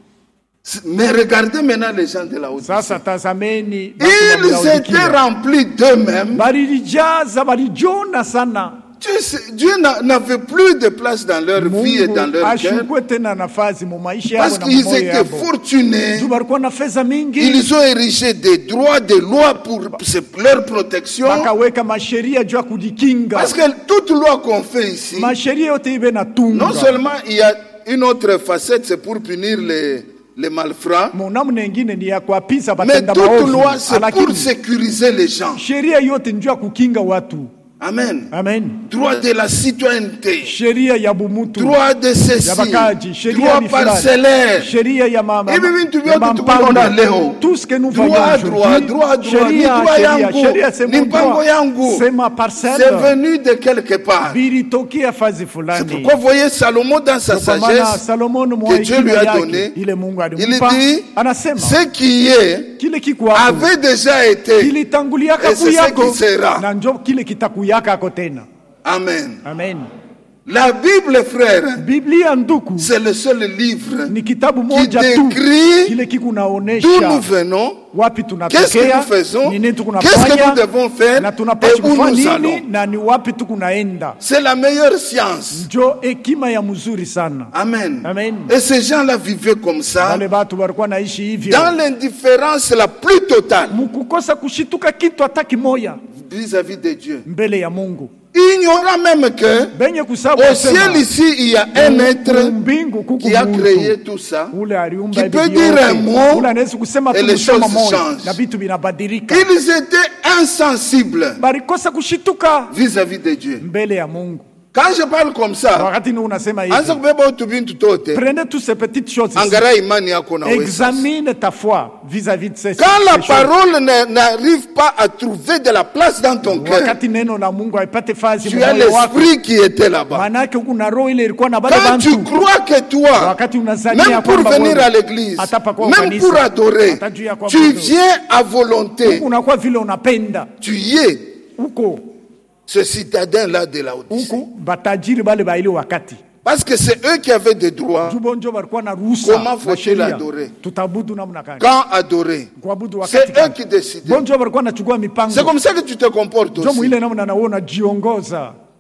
Mais regardez maintenant les gens de la Odyssée. Sasa tazameni Ils étaient remplis d'eux-mêmes. balijaza balijona sana. Dieu n'avait plus de place dans leur vie et dans Mungu leur cœur. ashukwe tena nafasi mu maisha Parce yao na qu'ils moyo étaient yao. fortunés. Juu balikuwa na fedha mingi, Ils ont érigé des droits, des lois pour leur protection. bakaweka masheria juu ya kujikinga. Parce que toute loi qu'on fait ici, Masheria yote ibe na tunga. non seulement il y a une autre facette, c'est pour punir les malfrats, Namna ingine ni ya kuapiza mais batenda toute maovu. loi, c'est pour Lakini sécuriser les gens. sheria yote ndio ya kukinga watu. Amen. Amen. Droit de la citoyenneté, Sheria ya bumutu, droit de ceci, ya bakaji, sheria droit ni fulani, parcellaire. sheria ya mama, Hivi vitu ya vyote tunaona leo. tout ce que nous voyons Droit, aujourd'hui, droit, ni sheria, droit sheria, yangu, sheria, c'est ni mon mpango droit, yangu. c'est ma C'est parcelle, venu de quelque part. bilitokea fazi C'est fulani. pourquoi vous voyez Salomon dans sa Kwa maana sagesse, Salomon que Dieu lui a donné, ile Mungu il alimpa, dit, anasema ce qui est kile kiko avait déjà été. kilitanguliaka Et c'est ce kuyako qui sera. na njo kile kitakuyaka tena. Amen. Amen. La Bible, frère, Biblia nduku c'est le seul livre ni kitabu qui moja tu décrit kile d'où nous kikunaonesha venons, wapi qu'est-ce que tunatokea, nous faisons, ni nini qu'est-ce que nous tukunafanya devons faire na et tunapaswa où nous kufanya allons. nini na ni wapi tukunaenda. C'est la meilleure science. Njo hekima ya mzuri sana. Amen. Amen. Et ces gens-là vivaient comme ça, Wale batu walikuwa naishi hivyo dans l'indifférence la plus totale mukukosa kushituka kitu hata kimoya vis-à-vis de Dieu. mbele ya Mungu. Ignorant même que Benye kusabu au ciel ici, il y a un être mbingu kuku qui a Mungu. créé tout ça, Ule aliumba qui peut hivi dire vyote. un mot Ule anaweza kusema et tu les msema choses moja changent. na vitu vinabadilika. Ils étaient insensibles Balikosa kushituka vis-à-vis de Dieu. mbele ya Mungu. Quand je parle comme ça, Wakati ni unasema anza hivi, kubeba utu bintu tote, prenez toutes ces petites choses ici. angara imani yako na wewe. Examine ta foi vis-à-vis de ces Quand la ces choses. parole n'arrive pas à trouver de la place dans ton cœur, Wakati neno la Mungu haipate fazi tu as moyo wako, l'esprit qui était là-bas. manake kuna roho ile ilikuwa na bale Quand tu bantu. crois que toi, Wakati unazania même pour kwamba venir wewe, à l'église, hata pa kwa même kanisa, pour adorer, hata juu ya tu kuabudu, viens à volonté, unakuwa vile unapenda tu y es uko ce citadin-là de la Odyssée. huku batajiri bale ba ile wakati Parce que c'est eux qui avaient des droits. jubonjo walikuwa na ruhusa. Comment na faut-il sheria. adorer? Tutabudu namna gani? Quand adorer, Kuabudu c'est wakati eux gani? qui décidaient. Bonjo walikuwa nachukua mipango. C'est comme ça que tu te comportes Ndio aussi. ile namna naona jiongoza.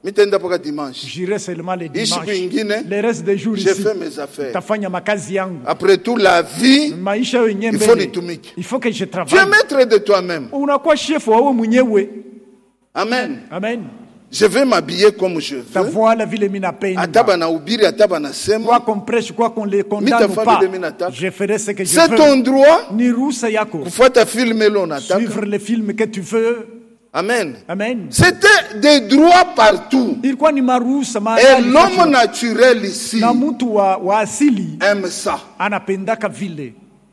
Mitenda paka dimanche. J'irai seulement les Ici dimanches. kwingine, Le reste des jours j'ai ici. fait mes affaires. Tafanya makazi yangu. Après tout, la vie, Maisha yenyewe il faut mbele. nitumike. Il faut que je Tu es travaille. maître de toi-même. Unakuwa chef wewe mwenyewe. Amen. Amen. Je vais m'habiller comme je veux. Tavala vile mimi napenda. Ataba na ubiri, ataba na Quoi sema. qu'on prêche, quoi qu'on les condamne Mita ou pas, fali de minataka. je ferai ce que je C'est veux. ton droit. Ni ruhusa yako. Kufuata film lo nataka. Suivre les films que tu veux. Amen. Amen. C'était des droits partout. Ilikuwa ni maruhusa Et mahali l'homme popote. naturel ici Na mtu wa asili aime ça. anapendaka vile.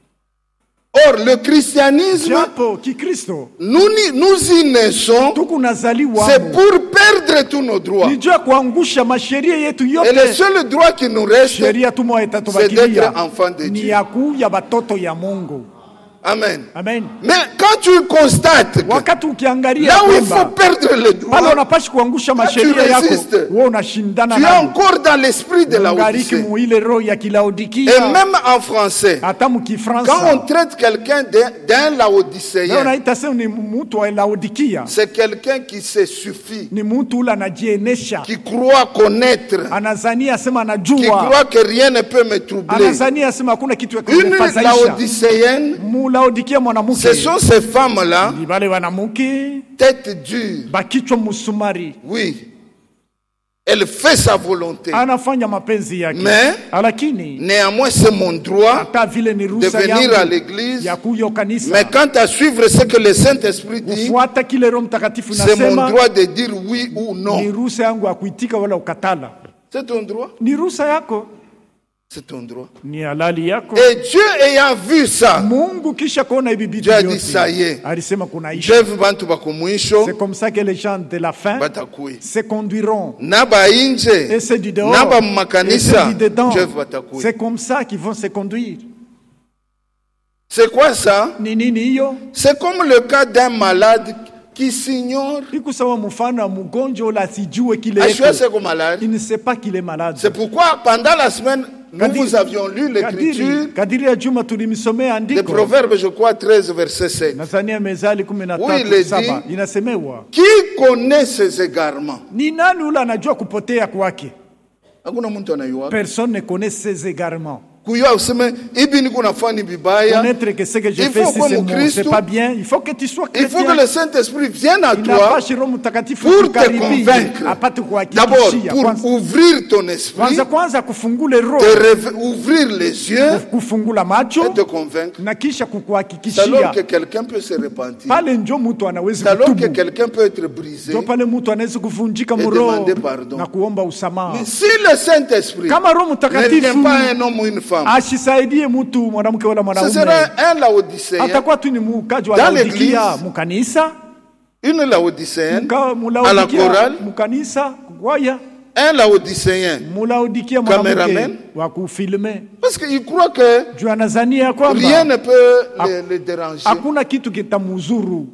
Or, le christianisme, Japo kikristo nous y naissons, tuku nazaliwa c'est pour perdre tous nos droits. ni juu ya kuangusha masheria yetu Et le yote. seul droit qui nous reste, Sheria tu moja c'est itatubakilia d'être enfant de ni Dieu. ya kuya batoto ya Mungu. Amen. Amen. Mais quand tu constates que Wakati ukiangalia là où il faut kwamba perdre le pale droit, unapashi kuangusha masheria tu yako, resistes. wewe unashindana tu es nayo. encore dans l'esprit de la Ungariki Odyssée. muile roho ya Et Kilaodikia. même en français, Hata quand on mkifransa traite quelqu'un d'un leo laodicéen, naita sema ni mtu wa Laodikia, c'est quelqu'un qui se suffit, ni mtu ule anajienesha, qui croit connaître, anazania sema qui anajua, croit que rien ne peut me troubler. anazania sema hakuna kitu ya Une kunifadhaisha. laodicéenne, Mulaodikia mwanamke ce sont ces femmes-là, ni wale wanamke tête dure, bakichwa musumari, oui. Elle fait sa volonté. anafanya mapenzi yake, Mais, lakini néanmoins, c'est mon droit hata vile ni de ruhusa venir à yangu l'église. ya kuja kanisa, Mais quant à suivre ce que le Saint-Esprit dit, kufuata kile Roho Mtakatifu c'est mon nasema, droit de dire oui ou ni non. ruhusa yangu ya kuitika wala ukatala. C'est ton droit. Ni ruhusa yako, C'est ton droit. ni halali yako. Et Dieu ayant vu ça, Mungu kisha kuona hivi vitu Dieu a dit ça y vyote est. alisema kuna isha. Jeff bantu bakumwisho C'est comme ça que les gens de la fin batakui. se conduiront. Naba inje, Et c'est du dehors. naba Et makanisa, c'est du dedans. Jeff batakui. C'est comme ça qu'ils vont se conduire. C'est quoi ça? Ni nini hiyo? C'est comme le cas d'un malade qui s'ignore. Iko sawa mfano wa mgonjwa ule asijue kile Ashua eko. c'est malade. Il ne sait pas qu'il est malade. C'est pourquoi pendant la semaine, nous Kadiri- vous avions lu l'écriture Kadiri ya juma tulimsomea des andiko. Proverbes, je crois, 13, verset 7. Nazania Mezali Oui, il est 13:7 dit- inasemewa, Qui connaît ses égarements? ni nani ule anajua kupotea kwake? Hakuna mtu anayua. Personne ne connaît ses égarements. Kuyua useme hivi niko nafanya vibaya. Connaître que ce que je Il fais, faut si que c'est mon bon, Christ- c'est pas bien. Il faut que tu sois Il faut chrétien. que le Saint-Esprit vienne à toi Inapasha Roho Mtakatifu pour te kukaribia, convaincre. apate D'abord, kuhakikishia. pour Kwanza- ouvrir ton esprit, Kwanza kufungule roho, ouvrir les yeux kufungula et macho te convaincre. na kisha C'est alors kukuhakikishia. que quelqu'un peut se repentir. Pale njo mtu anaweza C'est alors que kutubu. quelqu'un peut être brisé. Ndio pale mtu anaweza kuvunjika Et mroho demander pardon. na kuomba usamaha. Mais si le Saint-Esprit Kama Roho ne Mtakatifu vient pas un homme ou une femme, asisaidie mtu mwanamke wala ce mwanaume, sera un laodicéen, atakuwa tu ni mukaji wa Dans Laodikia l'église, mukanisa, une laodicéenne, Mulaodikia à la chorale, mukanisa kwaya, un laodicéen. Mulaodikia Caméraman. mwanamke wa kufilme, Parce qu'il croit que juu anazania rien kwamba ne peut le déranger. hakuna kitu kitamuzuru.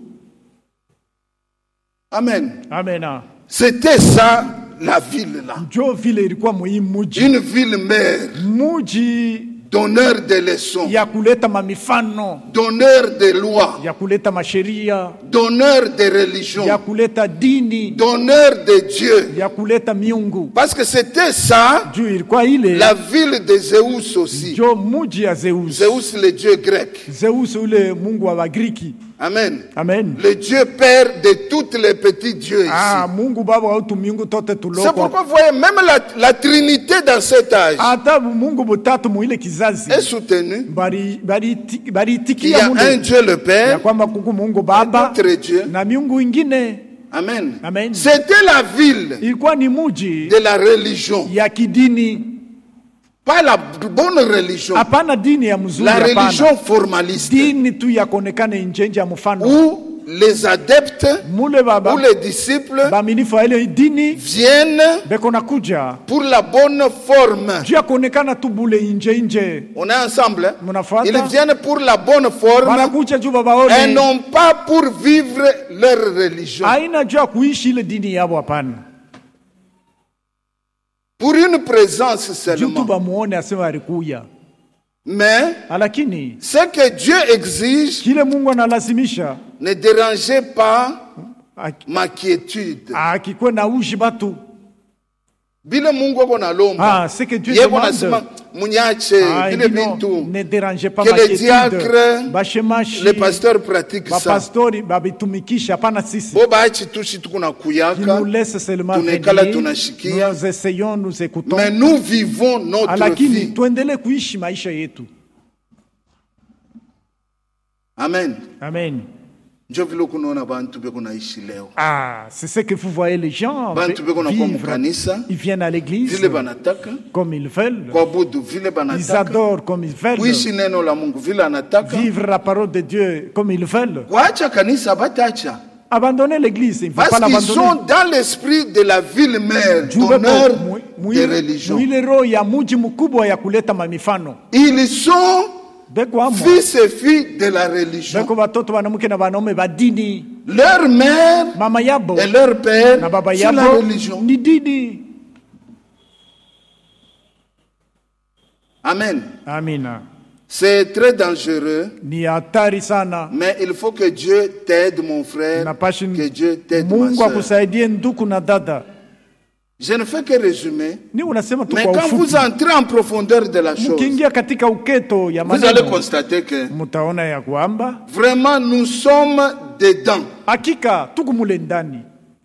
Amen. Amena. C'était ça, la ville là. Njo vile ilikuwa muhimu muji, Une ville mère, muji donneur de leçons, ya kuleta mamifano, donneur de lois, ya kuleta masheria, donneur de religion, ya kuleta dini, donneur de Dieu. ya kuleta miungu. Parce que c'était ça, Juu ilikuwa ile la ville de Zeus aussi. njo muji ya Zeus. Zeus, le dieu grec. Zeus ule mungu wa Wagriki. Amen. Amen. Le dieu père de tous les petits dieux ici. Mungu baba wa utu miungu tote C'est tuloko. pourquoi vous voyez, même la Trinité dans cet âge Hata mungu butatu muile kizazi est soutenue. baliitikia Il y a un mule Dieu le ya Père, kwamba kuku mungu baba d'autres dieux. na miungu ingine. Amen. Amen. C'était la ville Ilikuwa ni muji de la religion. ya kidini, Pas la bonne religion. hapana dini ya mzuri, La hapana. religion formaliste. Dini tu ya kuonekana njenje ya mfano. Où les adeptes Mule baba ou les disciples baaminifu wa ile dini viennent beko nakuja pour la bonne forme. juu ya kuonekana tu bule nje. On est ensemble. Hein? Munafuata? Ils viennent pour la bonne forme Wanakuja juu et babaone non pas pour vivre leur religion. haina juu ya kuishi ile dini yabo, hapana. Pour une présence Juu tu seulement. bamuone asema alikuya, Mais lakini ce que Dieu exige kile Mungu analasimisha ne dérangez pas aki- ma quiétude. akikuwe na uji batu Bile Mungu ako na lomba. Ce que Dieu Yeko demande. nasema munyache Il bile dit non, bintu. ne dérangez pas Que ma les quiétude. diacres, Bashemashi, les pasteurs pratiquent ça. bapastori babitumikisha hapana sisi. Bo baachi tushi tukuna Qui kuyaka. nous laisse seulement Tunekala venir. tunashikia. Nous essayons, nous écoutons. Mais nous vivons notre Lakini vie. tuendelee kuishi maisha yetu. Amen. Amen. Njo vile kunaona bantu beko naishi leo. C'est ce que vous voyez les gens Bantu beko na kwa vivre. mukanisa. Ils viennent à l'église Vile banataka. comme ils veulent. Kuabudu vile Ils banataka. adorent comme ils veulent. Kuishi neno la Mungu vile anataka. Vivre la parole de Dieu comme ils veulent. Kuacha kanisa batacha. Abandonner l'église, il ne faut pas Parce qu'ils l'abandonner. sont dans l'esprit de la ville mère, d'honneur des religions. Mwile roho ya muji mkubwa ya kuleta mamifano. Ils sont Beko amo. fils et filles de la religion. Beko watoto wanamke na wanaume wa dini. Leur mère Mama yabo et leur père, na baba c'est la yabo religion. ni dini. Amen. Amina. C'est très dangereux, Ni hatari sana. mais il faut que Dieu t'aide, mon frère, Napashi que Dieu t'aide, ma Mungu soeur. akusaidie nduku na dada. Je ne fais que résumer, Ni unasema tu mais kwa quand vous ufupi. entrez en profondeur de la chose, Mkiingia katika uketo ya vous allez maneno constater que mtaona ya kwamba vraiment nous sommes dedans. hakika tuko mule ndani.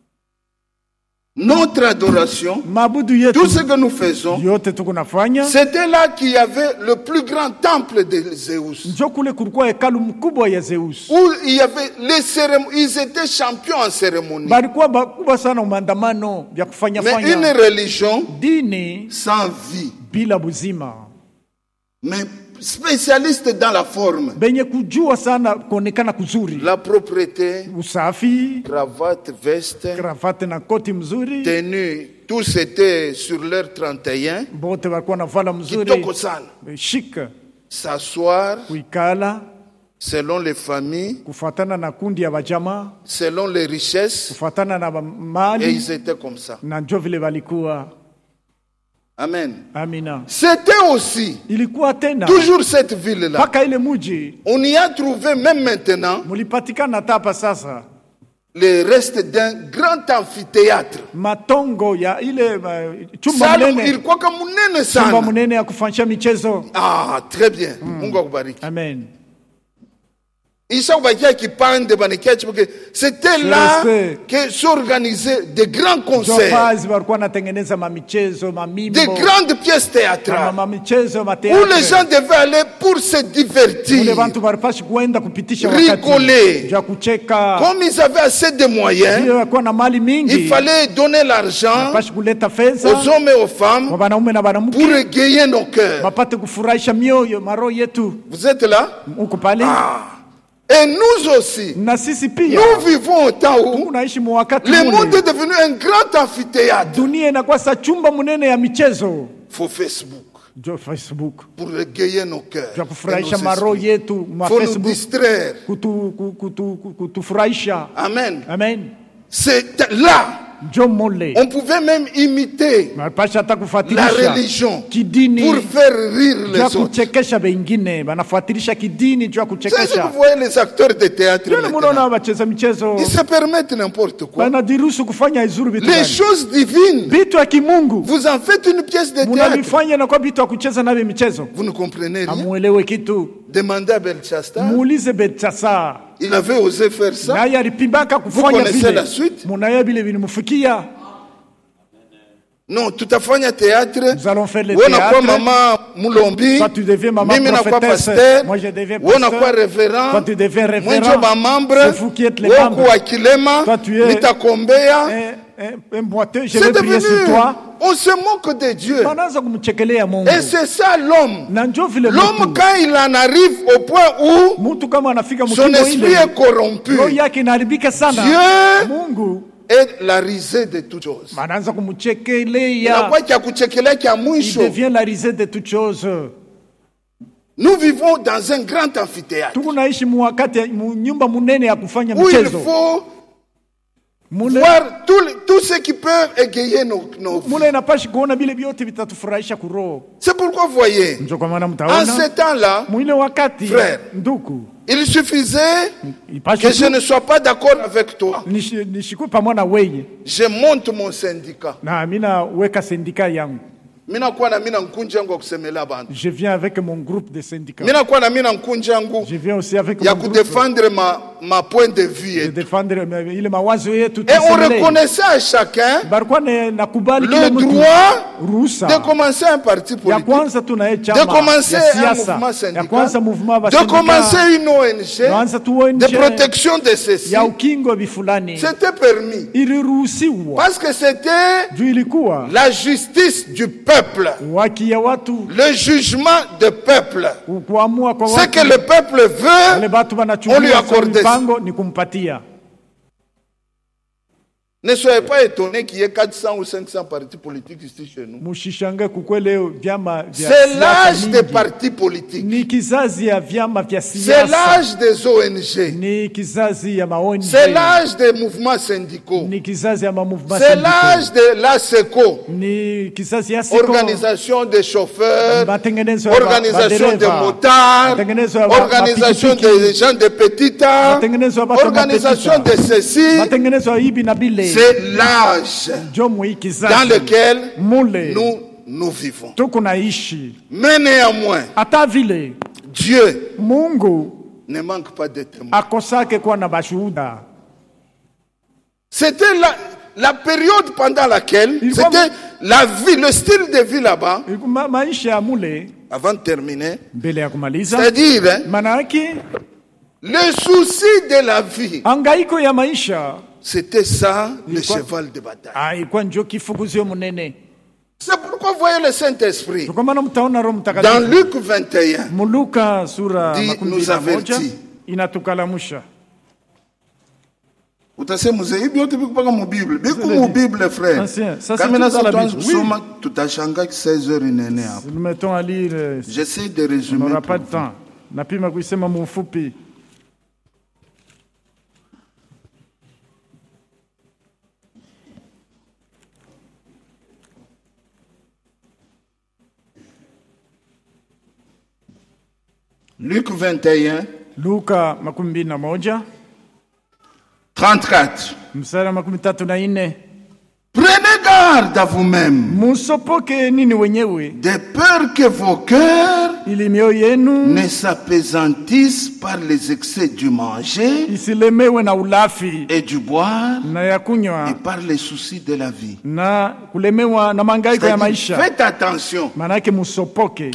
Notre adoration, Mabudu yetu tout ce que nous faisons, yote tuko nafanya c'était là qu'il y avait le plus grand temple de Zeus. njo kule kulikuwa hekalu mkubwa ya Zeus. Où il y avait les cérémonies, ils étaient champions en cérémonie. Balikuwa bakubwa sana maandamano vya kufanya Mais une fanya religion dini sans vie. bila buzima. Mais spécialiste dans la forme. Benye kujua sana kuonekana kuzuri. La propreté, Usafi, cravate, veste, kravate na koti mzuri. tenue, tous étaient sur leur 31. Bote walikuwa navala mzuri. Kitoko sana. Chic. S'asseoir Kuikala selon les familles, kufuatana na kundi ya wajama, selon les richesses. kufuatana na Et mali ils étaient comme ça. na njo vile walikuwa. Amen. Amina. C'était aussi, Ilikuwa tena toujours cette ville-là. mpaka ile muji On y a trouvé même maintenant mulipatikana tapa sasa les restes d'un grand amphithéâtre. matongo ya ile chumba Salon, il munene, croit que munene chumba sana. munene ya kufanyisha michezo. Ah, très bien. Mungu akubariki. Amen. Isha kubakia kipande banikiachi porque c'était là Resté. que s'organisaient de grands concerts, Jofazi walikuwa natengeneza mamichezo, mamimbo, de grandes pièces na théâtrales mamichezo, où les mateatre. gens devaient aller pour se Ule divertir, bantu walipashi kuenda kupitisha rigoler. wakati, ja kucheka. Comme ils avaient assez de moyens, Hiyo walikuwa na mali il mingi, fallait donner l'argent pashi kuleta fedha aux hommes et aux femmes kwa wanaume na pour wanamke égayer nos cœurs. wapate kufurahisha mioyo maro yetu. Vous êtes là? Uko pale Et nous aussi, na sisi pia nous vivons au temps où tunaishi mu wakati le monde ule est devenu un grand amphithéâtre. dunia inakuwa sa chumba munene ya michezo. Faut Facebook Jo Facebook pour égayer nos cœurs. ja et kufurahisha nos maro esprits. yetu ma Faut nous Facebook distraire. kutufurahisha. Amen. Amen. C'est là, Jo mole on pouvait même imiter mapasha hata la kufuatilisha religion kidini pour faire rire juu les ya autres. kuchekesha wengine, wanafuatilisha kidini juu ya C'est ce que kuchekesha. vous voyez les acteurs de théâtre Jana munaona maintenant. wacheza michezo Ils se permettent n'importe quoi. wanajiruhusu kufanya izuru vitu Les gani. choses divines, Vitu ya kimungu vous en faites une pièce de théâtre. munavifanya na kwa vitu ya kucheza navyo michezo. Vous ne comprenez rien. Amuelewe kitu. Demandez à Belshazzar. Muulize Belshazzar. Il avait osé faire ça. Naye alipimbaka Vous kufanya connaissez vile. la suite? Munaya vile vilimfikia. Non, tutafanya théâtre. Nous allons faire le Wewe unakuwa théâtre. mama Mulombi. Toi, tu deviens maman Mimi nakuwa prophétesse. pasteur. Moi, je deviens Wewe unakuwa pasteur. révérend. Toi, tu deviens révérend. Mwenjo ba membre. C'est vous qui êtes les Wewe membres. kuwa kilema. Toi, tu es Nitakombea. Un boiteux, je C'est vais prier sur devenu. toi. On se moque de Dieu. Wanaanza kumchekelea Mungu. Et c'est ça l'homme. Na njoo vile L'homme, mtu. quand il en arrive au point où Mtu kama anafika son mkimo esprit ile, est corrompu, roho yake inaharibika sana. Dieu Mungu est la risée de toutes choses. anaanza kumchekelea. Inakuwa cha kuchekelea cha Il mwisho. devient la risée de toutes choses. Nous vivons dans un grand amphithéâtre Tuko naishi mu wakati mu nyumba munene ya kufanya où il michezo. faut voir tout ce qui peut égayer nos vies. Mule inapashi kuona vile vyote vitatufurahisha kuroho. C'est pourquoi vous voyez, Ndio kwa maana en mtaona ce temps-là, mwile wakati frère, nduku il suffisait ipashi que je ne sois pas d'accord avec toi. nishikue pamoja na weye Je monte mon syndicat. na mina weka sindika yangu. Mina kuwa na mina nkunja yangu ya kusemelea bantu. Je viens avec mon groupe de syndicats. Mina kuwa na mina nkunja yangu Je viens aussi avec ya mon groupe kudefendre ma point de vue de yetu. défendre ile mawazo yetu. Et on reconnaissait à chacun barikuwa nakubali kila le mtu droit ruhusa de commencer un parti ya politique, kwanza tunaye de chama commencer ya un siasa mouvement ya kwanza syndical, mouvement wa de commencer une ONG Tuanza tu ONG de protection de ceci. ya ukingo bifulani C'était permis. iliruhusiwa Parce que c'était juu ilikuwa la justice du peuple, waki ya watu le jugement du peuple. kuamua kwa Ce watu que le peuple wale veut, watu on lui wanachukua accorde. mpango ni kumpatia. Ne soyez pas étonnés qu'il y ait 400 ou 500 partis politiques ici chez nous. Mushishange kukwe leo vyama vya C'est siasa l'âge mingi. des partis politiques. Ni kizazi ya vyama vya C'est siasa, l'âge des ONG. ni kizazi ya maoni, C'est l'âge des mouvements syndicaux. ni kizazi ya mamouvement C'est l'âge de l'ASECO, ni kizazi ya siko, organisation des chauffeurs, matengenezo ya organisation des madereva, motards, matengenezo ya organisation mapikipiki, des gens de petita, matengenezo ya watu wa organisation mapetita, de ceci. matengenezo ya hivi na bile. C'est l'âge Jomu hii dans kizazi lequel mule nous vivons. tuko naishi. Mais néanmoins, Hata vile Dieu Mungu ne manque pas de témoins. akosake kuwa na bashuhuda. C'était la période pendant laquelle, Il c'était la vie, le style de vie là-bas, Maisha ya mule, avant de terminer, mbele ya kumaliza, c'est-à-dire hein, maana yake le souci de la vie. hangaiko ya maisha C'était ça, le quoi? cheval de bataille. haikuwa njo kifukuzio munene. C'est pourquoi vous voyez le Saint-Esprit. Kwa maana mtaona Roho Dans Mtakatifu Luc 21, Muluka sura Dit, makumi nous mbili na moja avertit. inatukalamusha. utasemuze hivi yote viko paka mu Bible. Biko mu Bible frère. Ancien, ça, Kama c'est na tout dans la tuanze Bible. kusoma tutashanga 16h inene hapo. Nous mettons à lire, J'essaie de on résumer. n'aura pas pour de temps. Napima kuisema mufupi. Luc 21, Luka makumi mbili na moja 34. mstari wa makumi tatu na nne. Prenez garde à vous-même, Musopoke nini wenyewe, de peur que vos cœurs ili mioyo yenu ne s'appesantissent par les excès du manger isilemewe na ulafi et du boire na ya kunywa et par les soucis de la vie. na kulemewa na mangaiko ya C'est-à-dire, maisha. faites attention Manake musopoke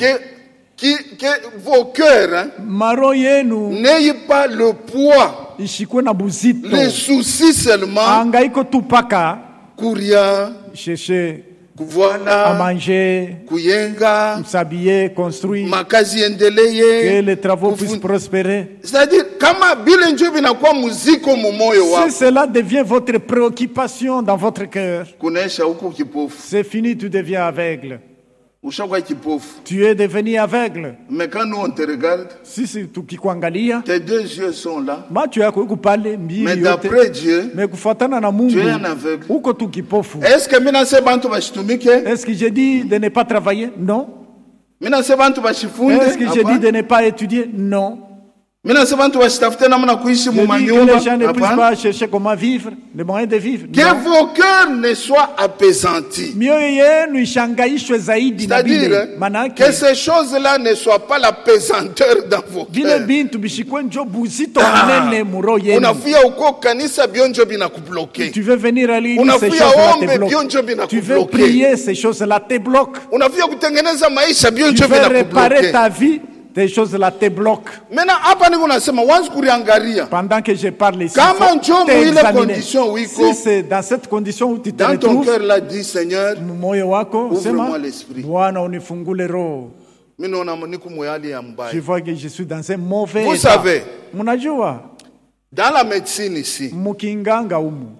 que vos cœurs hein, maro yenu n'ayez pas le poids, ishikwe na buzito, les soucis seulement, angaiko tu paka kuria, chercher à kuvala, manger, kuyenga, s'habiller, construire, makazi que endeleye. les travaux puissent prospérer. C'est-à-dire, kama bile njo binakuwa muziko mumoyo Si wako, cela devient votre préoccupation dans votre cœur, kunaisha huko kipofu. c'est fini, tu deviens aveugle. Ushakuwa kipofu. Tu es devenu aveugle. Mais quand nous on te regarde, Sisi tukikuangalia, tes deux yeux sont là. macho yako iko pale mbili Mais yote, d'après Dieu, mais kufuatana na tu Mungu es un aveugle. uko tu kipofu. Est-ce que mina se bantu bashitumike? Est-ce que j'ai dit de ne pas travailler? Non. Mina se bantu bashifunde? Est-ce que j'ai dit Hapana. de ne pas étudier? Non. Mina se bantu bashitafute namna kuishi J'ai dit que mumanyumba? les gens ne puissent Hapana. pas chercher comment vivre, les moyens de vivre. Que Non. vos cœurs ne soient apaisantis. Mioyo yenu ishangaishwe zaidi na C'est-à-dire bile. Manake que ces choses-là ne soient pas la pesanteur dans vos vile cœurs. bintu bishikwe njo buzito munene muro yenu. Unafia uko kanisa bionjo binakubloke. Tu veux venir à l'église, Unafia ces choses-là ombe, te bionjo bloquent. Tu veux binakubloke. prier, ces choses-là te bloquent. Unafia kutengeneza maisha Tu bionjo veux réparer binakubloke. ta vie, ces choses-là te bloquent. Maintenant hapa niko nasema once kuriangalia Pendant que je parle ici, Kama faut njo muile t'examiner. condition wiko, Si c'est dans cette condition où tu te dans ton retrouves, cœur là dit Seigneur, moyo wako Ouvre-moi sema, l'esprit. Bwana unifungule roho. mimi naona niko moyali ya Je mbaya. vois que je suis dans un mauvais Vous état. savez, Munajua dans la médecine ici, mukinganga umu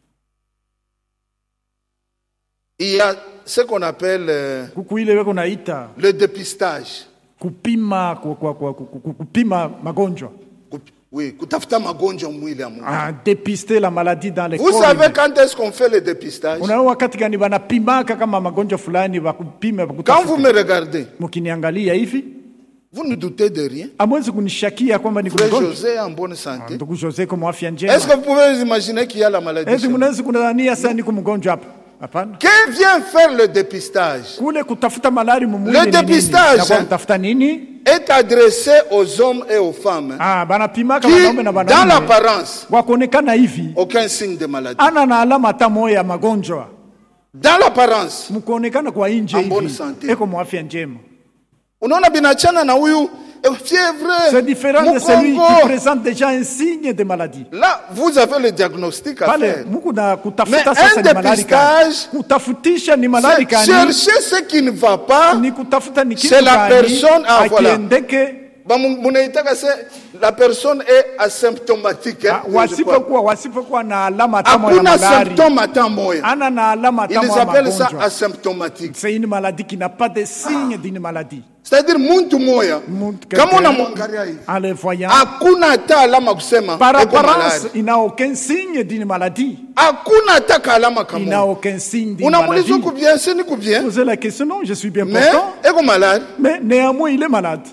il y a ce qu'on appelle kuku ile weko naita le dépistage. kupima kupima magonjwa. Oui, kutafuta magonjwa mwili ya Mungu. Dépister la maladie dans les Vous corps. savez quand est-ce qu'on fait le dépistage? Unaona wakati gani wanapimaka kama magonjwa fulani wakupime Quand vous me regardez, mkiniangalia hivi, vous ne doutez de rien. amwezi kunishakia kwamba ni Frère mgonjwa. José en bonne santé. Ndugu Jose kwa afya njema. Est-ce que vous pouvez imaginer qu'il y a la maladie? Ezi mnaweza kudhania sasa niko mgonjwa hapa? Hapana. Qui vient faire le dépistage Kule kutafuta malari mumwili Le ni nini? dépistage, Na kwa kutafuta nini? est adressé aux hommes et aux femmes Banapimaka qui, wanaume na dans wanaume. l'apparence, Wakonekana hivi. aucun signe de maladie. Ana na alama hata moja ya magonjwa. Dans l'apparence, Mkuonekana kwa nje En bonne hivi. santé. Eko mwafya njema. unaona binachana na huyu fièvre, C'est différent de celui Mukongo. qui présente déjà un signe de maladie. Là, vous avez le diagnostic à Pale faire. Mungu na Mais kutafuta un sasa ni malari gani? dépistage, Kutafutisha ni malari c'est gani? chercher ce qui ne va pas. Ni kutafuta ni kitu C'est la gani? personne, voilà. Akiendeke Munaitaka c'est la personne est asymptomatique. Hein, wasipokuwa na alama hata moja ya Hakuna malari. symptôme hata moya. Ana na alama hata Ils moja ya appellent ça magonjwa. asymptomatique. C'est une maladie qui n'a pas de signe d'une maladie. C'est-à-dire muntu moya. Kama unamwangalia hivi, En le voyant, hakuna hata alama kusema par eko apparence, malari. il n'a aucun signe d'une maladie. Hakuna hata kalama Il n'a kama. aucun signe d'une Unamuuliza maladie. uko bien, c'est ni bien. Posez la question, non, je suis bien Mais portant. eko malari. Mais néanmoins, il est malade.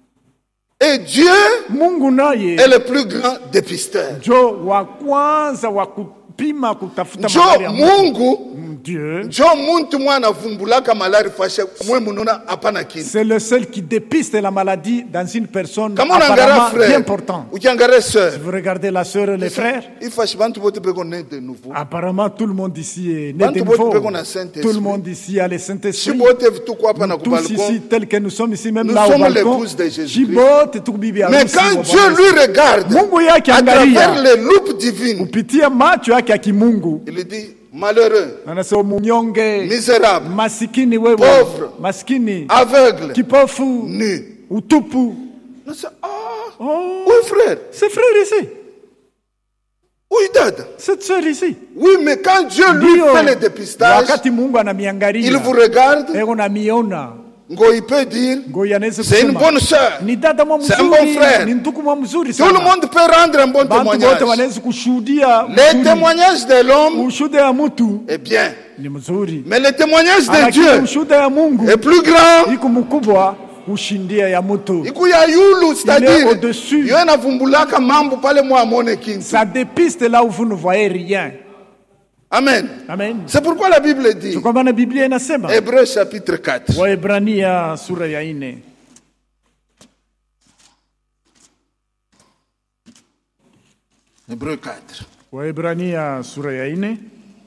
Et Dieu Mungu naye est le plus grand dépisteur. njo wa kwanza wa kupima kutafuta Njo malari ya mtu. Mungu, Dieu, njo muntu mwana vumbulaka malari fashe mwe munona hapana kitu. c'est le seul qui dépiste la maladie dans une personne Kama unaangalia apparemment bien frère, portante. ukiangalia sœur, Vous regardez la sœur et les frères, ifashi bantu bote beko né de nouveau. apparemment tout le monde ici est né Bantu de bote nouveau. beko na Saint-Esprit. Tout le monde ici a le Saint-Esprit. Shibote tuko hapa na Tous kubalkon. ici, tels que nous sommes ici, même Nous là au sommes balcon, l'épouse de Jésus-Christ. Chibote, tu bibi Mais harusi quand wa Dieu Bwana lui regarde Mungu yake à travers angalia les loupes divines, kupitia macho yake ya kimungu, il dit malheureux, anasema munyonge, misérable, masikini wewe, Pauvre. maskini, aveugle, kipofu, nu. utupu. Non, c'est- Ah, Oh, oui frère, c'est frère ici, oui dada. cette sœur ici. Oui, mais quand Dieu lui Ndio, fait le dépistage, wakati Mungu anamiangalia, il vous regarde, ego namiona, ngo il peut dire, ngoja anaweza c'est une kusema bonne sœur. ni dada mwa C'est un bon mzuri, frère. ni ndugu mwa mzuri Tout le sana. monde peut rendre un bon Bantu wote témoignage. wanaweza kushuhudia Les mzuri. témoignages de l'homme Ushuhuda ya mtu est bien, ni mzuri, mais le témoignage de lakini Dieu ushuhuda ya Mungu est plus grand. iko mkubwa kushindia ya mtu. Iku ya yulu, c'est-à-dire, au-dessus. yo anavumbulaka mambo pale mwa amone kintu. Ça dépiste là où vous ne voyez rien. Amen. Amen. C'est pourquoi la Bible dit, Kwa maana Biblia inasema Hébreux chapitre 4, Waebrania sura ya 4. Hébreux 4. Waebrania sura ya 4.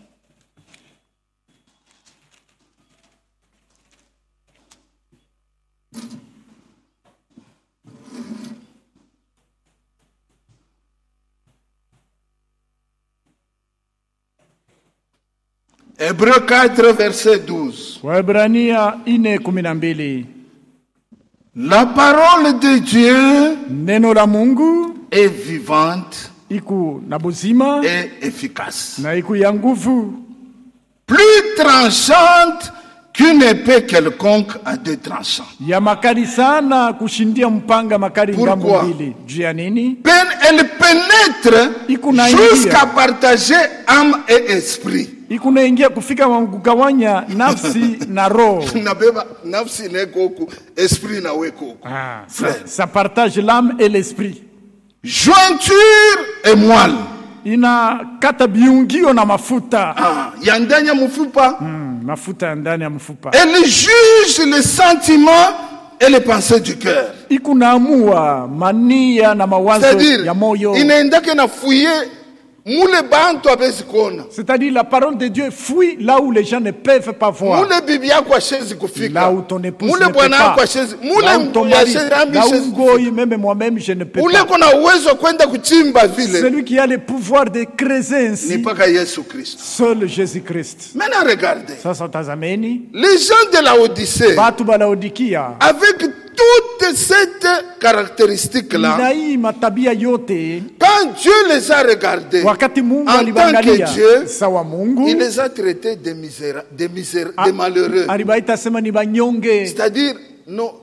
Hébreux 4, verset 12. Waebrania 4:12. La parole de Dieu Neno la Mungu est vivante iku na buzima et efficace. na iku ya nguvu, Plus tranchante qu'une épée quelconque à deux tranchants. ya makali sana kushindia mpanga makali ngambo Pourquoi? mbili. Juu ya nini? Elle pénètre Ikunaingia. jusqu'à partager âme et esprit. Ikunaingia kufika kugawanya nafsi na roho. Nabeba nafsi neko huku, esprit na weko huku. Frère. Ça partage l'âme et l'esprit. Jointure et moelle. Inakata biungio na mafuta. Ya ndani ya mfupa. Mafuta ya ndani ya mfupa. Elle juge les sentiments et les pensées du cœur. Ikunaamua mania na mawazo C'est-à-dire, ya moyo. inaendaka na fouiller mule bantu abezi kuona. C'est-à-dire la parole de Dieu fuit là où les gens ne peuvent pas voir. Mule bibi yako ashezi kufika. Là où ton épouse Mule ne peut bwana pas. yako ashezi. Là où ton Mule mari, ashezi là où ashezi. Goyi, même moi-même, je ne peux Ule pas. kona uwezo kwenda kuchimba vile. Celui qui a le pouvoir de creuser Ni ainsi, paka Yesu Kristo. seul Jésus-Christ. Maintenant regardez. Sasa tazameni, Les gens de la Odyssée, batu balaodikia avec toute cette caractéristique-là, na hii matabia yote, quand Dieu les a regardés, wakati Mungu en tant que alibangalia Dieu, sawa Mungu il les a traités de malheureux. alibaita sema ni banyonge, C'est-à-dire, non,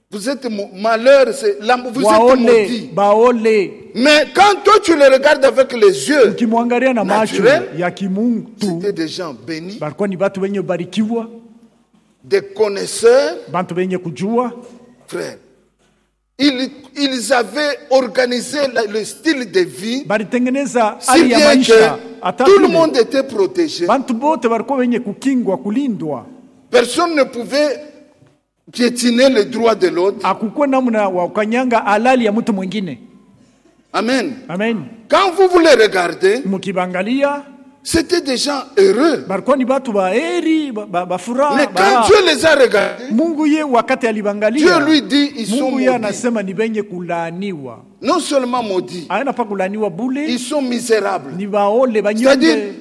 Vous êtes malheur, vous êtes waone maudit. baole. Mais quand toi tu les regardes avec les yeux Ukimwangalia na macho naturels, ya kimungu, c'était des gens bénis, balikuwa ni batu wenye barikiwa, des connaisseurs, bantu wenye kujua. frères. Ils avaient organisé le style de vie Balitengeneza si hali ya bien maisha. que tout le monde était protégé. Bantu bote balikuwa wenye kukingwa, kulindwa. Personne ne pouvait piétiner le droit de l'autre. Hakukuwa namna wa ukanyanga halali ya mtu mwingine. Amen. Amen. Quand vous les regardez, Mukibangalia c'était des gens heureux. balikuwa ni batu baheri, bafuraha. Mais quand Dieu les a regardés, Mungu ye wakati Dieu alibangalia, lui dit, ils sont Mungu ye maudits. anasema ni benye kulaaniwa. Non seulement maudits, Haina pa kulaaniwa bule, ils sont misérables. ni baole C'est-à-dire, banyonge.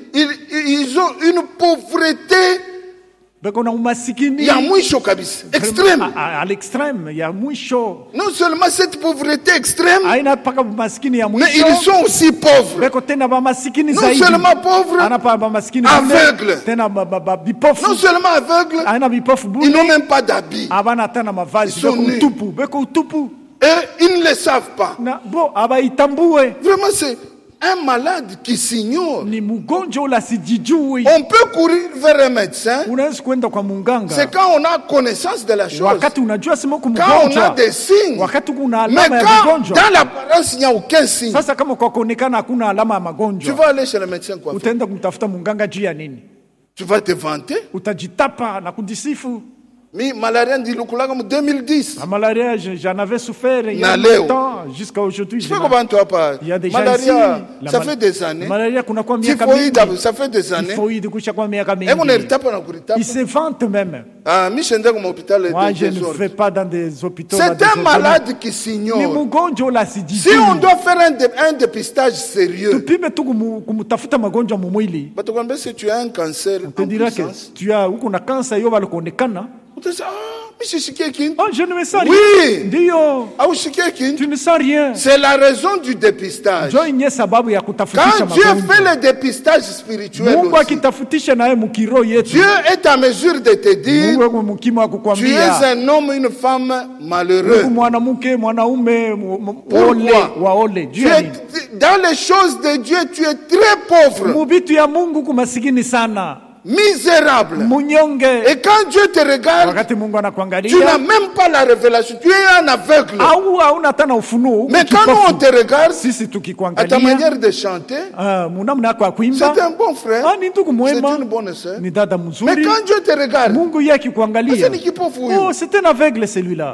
ils ont une pauvreté Beko na umasikini ya mwisho kabisa, extrême. à l'extrême ya mwisho. Non seulement cette pauvreté extrême, Haina paka umasikini ya mais mwisho. ils sont aussi pauvres. Beko tena ba masikini Non zaidi. seulement pauvres, Ana pa ba masikini aveugles. tena ba bipofu. non seulement aveugles, Haina bipofu ils bule. n'ont même pas d'habits. Abana tena mavazi. Ils sont Beko nus. utupu. Beko utupu. Et ils ne le savent pas. Na bo abaitambue. Vraiment, c'est un malade qui s'ignore. Ni mgonjwa ula sijijui. On peut courir vers un médecin, Unaweza kwenda kwa munganga c'est quand on a connaissance de la chose. wakati unajua sema Quand on a kumgonjwa, des signes. wakati kuna Mais alama ya quand magonjwa. dans l'apparence il n'y a aucun signe, Sasa kama kwa kuonekana hakuna alama ya tu magonjwa, vas aller chez le médecin quoi faire? utaenda kumtafuta munganga juu ya nini? Tu vas te vanter. Utajitapa na kujisifu. Mais malaria ndi lukulaka mu 2010. La malaria, j'en avais souffert il y a Naleo. longtemps, jusqu'à aujourd'hui. Je sais comment tu as pas. Il y a des gens ici. Malaria, la ça mal- fait des années. Malaria kuna kwa miaka Typhoïde, mingi. ça fait des années. Typhoïde kusha kwa miaka Et on est mingi. tapé dans le Il se vante même. Ah, mi shende comme hôpital Moi, de je ne désordre. vais pas dans des hôpitaux. C'est dans des un ordonnances. malade qui Ni s'ignore. mgonjwa la Si sijijui. on doit faire un dépistage sérieux, Tupime tu kumutafuta magonjwa mumwili. batakwambia si tu as un cancer On te en dira que puissance. tu as uko na kansa hiyo balikuonekana. On te dit, ah, mais c'est qui? Oh, je ne me sens Oui. rien. Ndio. Ah, c'est qui? Tu ne sens rien. C'est la raison du dépistage. Jo inye sababu ya kutafutisha Quand Dieu magonjwa. fait le dépistage spirituel Mungu aussi, akitafutisha naye mukiro yetu. Dieu est en mesure de te dire, Mungu ako mkima wa tu es kukwambia. un homme, une femme malheureux. Mungu mwanamke, mwanaume, Pourquoi? ole, waole. Juu Tu ya es, nini? dans les choses de Dieu, tu es très pauvre, Mubitu ya Mungu kumasikini sana. misérable. Munyonge. Et quand Dieu te regarde, Wakati Mungu tu n'as anakuangalia, même pas la révélation. Tu es un aveugle. au hauna tena ufunuo. Uko Mais quand nous, on kipofu. te regarde, Sisi à ta tukikuangalia, manière de chanter, munamna yako ya kuimba, c'est un bon frère. ah, ni ndugu C'est mwema, une bonne sœur. ni dada Mais mzuri. quand Dieu te regarde, Mungu yeye akikuangalia, c'est ni kipofu huyu. oh, c'est un aveugle celui-là.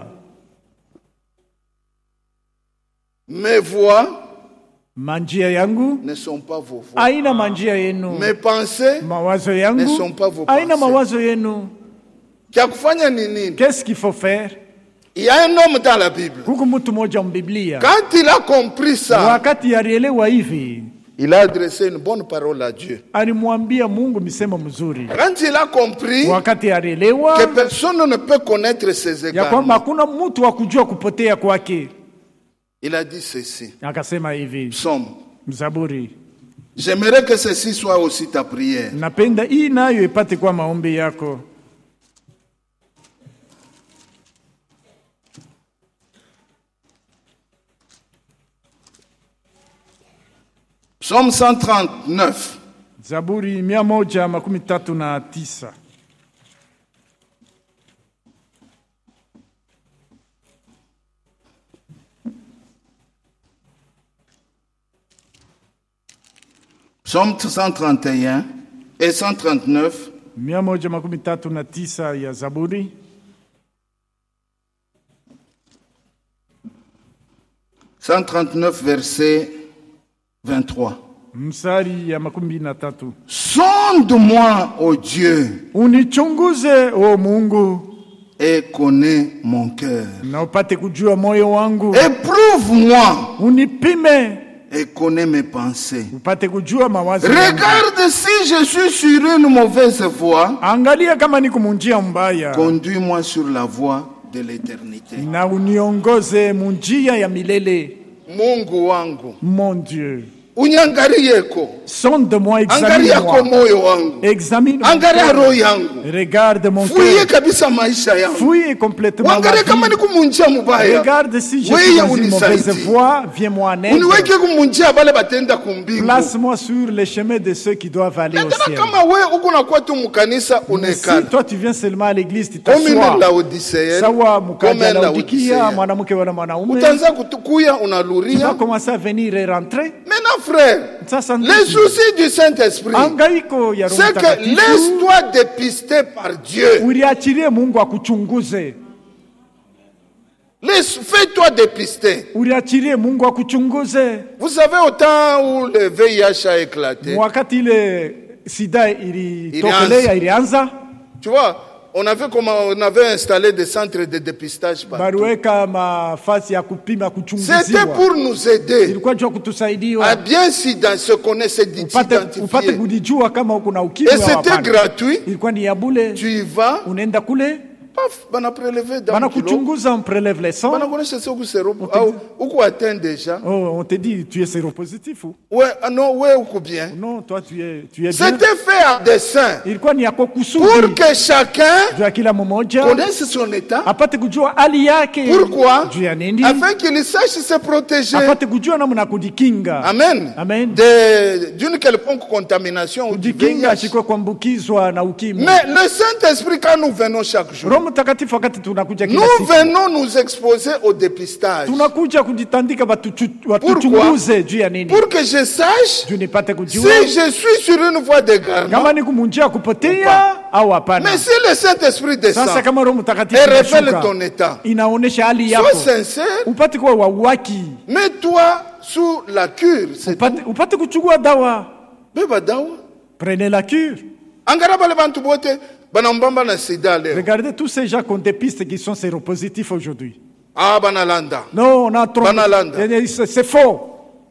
Mes voix Manjia yangu ne sont pas vos voix. haina manjia yenu, Mes pensées mawazo ne yangu sont pas vos haina pensées. mawazo yenu. Kia kufanya nini? Qu'est-ce qu'il faut faire? Il y a un homme dans la Bible. Huku mtu mmoja mbiblia, Quand il a compris ça, wakati alielewa hivi, il a adressé une bonne parole à Dieu. alimwambia Mungu misemo mzuri. Quand il a compris Wakati alielewa que personne ne peut connaître ses ya kwamba égarements, hakuna mtu wa kujua kupotea kwake, il a dit ceci. akasema hivi, Psaume. Mzaburi, J'aimerais que ceci soit aussi ta prière. napenda hii nayo ipate kwa maombi yako. Psaume 139. Zaburi 139. Psaume 131 et 139. 139 ya Zaburi. « 139 verset 23. Mstari ya 23. Sonde-moi, ô Dieu, Unichunguze o Mungu, et connais mon cœur. na upate kujua moyo wangu. Éprouve-moi Unipime, et connais mes pensées. upate kujua mawazo yangu. Regarde si je suis sur une mauvaise voie. Angalia kama niko munjia mbaya, Conduis-moi sur la voie de l'éternité. na uniongoze munjia ya milele. Mungu wangu, Mon Dieu, Unyangariyeko. Sonde-moi, Angalia kwa examine-moi. moyo wangu. Examine mon Angalia roho cœur. yangu. Regarde mon Fuye cœur. kabisa maisha yangu. Fouille complètement ma Angalia kama vie. ni kumunjia mubaya. Regarde si je Wewe suis dans une mauvaise unisaidie. voie, viens-moi en aide. Uniweke kumunjia bale batenda kumbingu. Place-moi sur les chemins de ceux qui doivent aller au Tena ciel. kama wewe uko nakuwa tu mukanisa Si unekana. toi tu viens seulement à l'église, tu Comme une t'assois. Laodiceenne. Sawa mkaja Comme une Laodikia, Laodiceenne. mwanamke wala mwanaume. Utaanza kuya Tu vas unaluria. commencer à venir et rentrer. Maintenant frère, Sasa les ndugu, soucis du Saint-Esprit, hangaiko ya Roho c'est que Mtakatifu laisse-toi dépister par Dieu. uliachilie Mungu akuchunguze. Fais-toi dépister. Uliachilie Mungu akuchunguze. Vous savez, au temps où le VIH a éclaté, Wakati ile sida ilitokelea ilianza, tu vois, on avait installé des centres de dépistage partout. baliweka mafasi ya kupima C'était kuchunguziwa. pour nous aider Ilikuwa jua à kutusaidia bien se connaître, upate s'identifier. kujijua kama uko na ukimwi Et au c'était hapana. gratuit. Ilikuwa ni ya bule. Tu y vas, Unaenda kule, paf, bana prélevé dans le kilo. banakuchunguza, on prélève les sangs. Bana connaître ce que c'est ou atteint déjà. Oh, on te dit tu es séropositif ou Ouais, non, ouais ou bien. non, toi tu es bien. C'était fait à dessein Ilikuwa ni yako pour kusudi que chacun juu ya kila mmoja connaisse son état. apate kujua hali yake. Pourquoi? Juu ya nini? Afin qu'il sache se protéger. Apate kujua namna ya kujikinga. Amen. Amen. D'une quelconque contamination ou du Kujikinga VIH. asikuwe kuambukizwa na ukimwi. Mais le Saint-Esprit, quand nous venons chaque jour, Roho Mtakatifu wakati tunakuja kila nous siku, venons nous exposer au dépistage. tunakuja kujitandika watuchunguze juu ya nini, Pour que je sache juu nipate si kujua je suis sur une voie d'égarement. kama ni kumunjia kupotea au hapana. Mais si le Saint-Esprit descend Sasa kama Roho Mtakatifu et révèle inashuka, ton état, inaonesha hali sois yako, sincère, upate kuwa wauaki, mets-toi sous la cure. C'est upate kuchukua dawa. beba dawa. Prenez la cure. Angara bale bantu bote banambamba na sida leo. Regardez tous ces gens qu'on dépiste qui sont séropositifs aujourd'hui. Ah banalanda. Non, on a trop. Banalanda. C'est faux.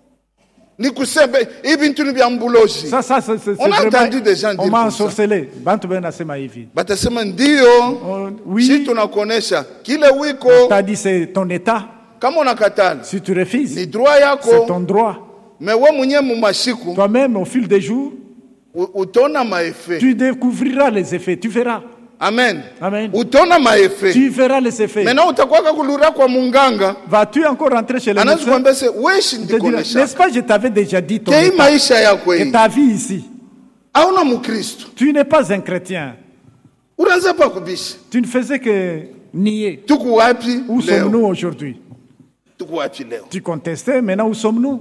Ni kusebe ibintu ni bya mbulozi. Ça, c'est On a vraiment- entendu des gens on dire m'a tout ça. ensorcelé. Bantu benasema hivi. Batasema ndio. Oui, Si tunakuonesha kile wiko t'as dit c'est ton état. kama unakatala Si tu refuses, ni droit c'est yako, ton droit. mais we mwenyewe mumashiku Toi-même, au fil des jours, utaona maefe. tu découvriras les effets. Tu verras. Amen. Amen. Utaona maefe. Tu verras les effets. Maintenant utakuwa kulura kwa munganga. Vas-tu encore rentrer chez le Anaanza médecin? kuambia se wewe Te dire, ndikonesha. n'est-ce pas, je t'avais déjà dit ton Kei état, maisha yako que hii. ta vie ici. Hauna mukristo. Tu n'es pas un chrétien. Unaanza pa kubisha. Tu ne faisais que nier. Tuko wapi Où leo? sommes-nous aujourd'hui? Tuko wapi leo? Tu contestais, maintenant où sommes-nous?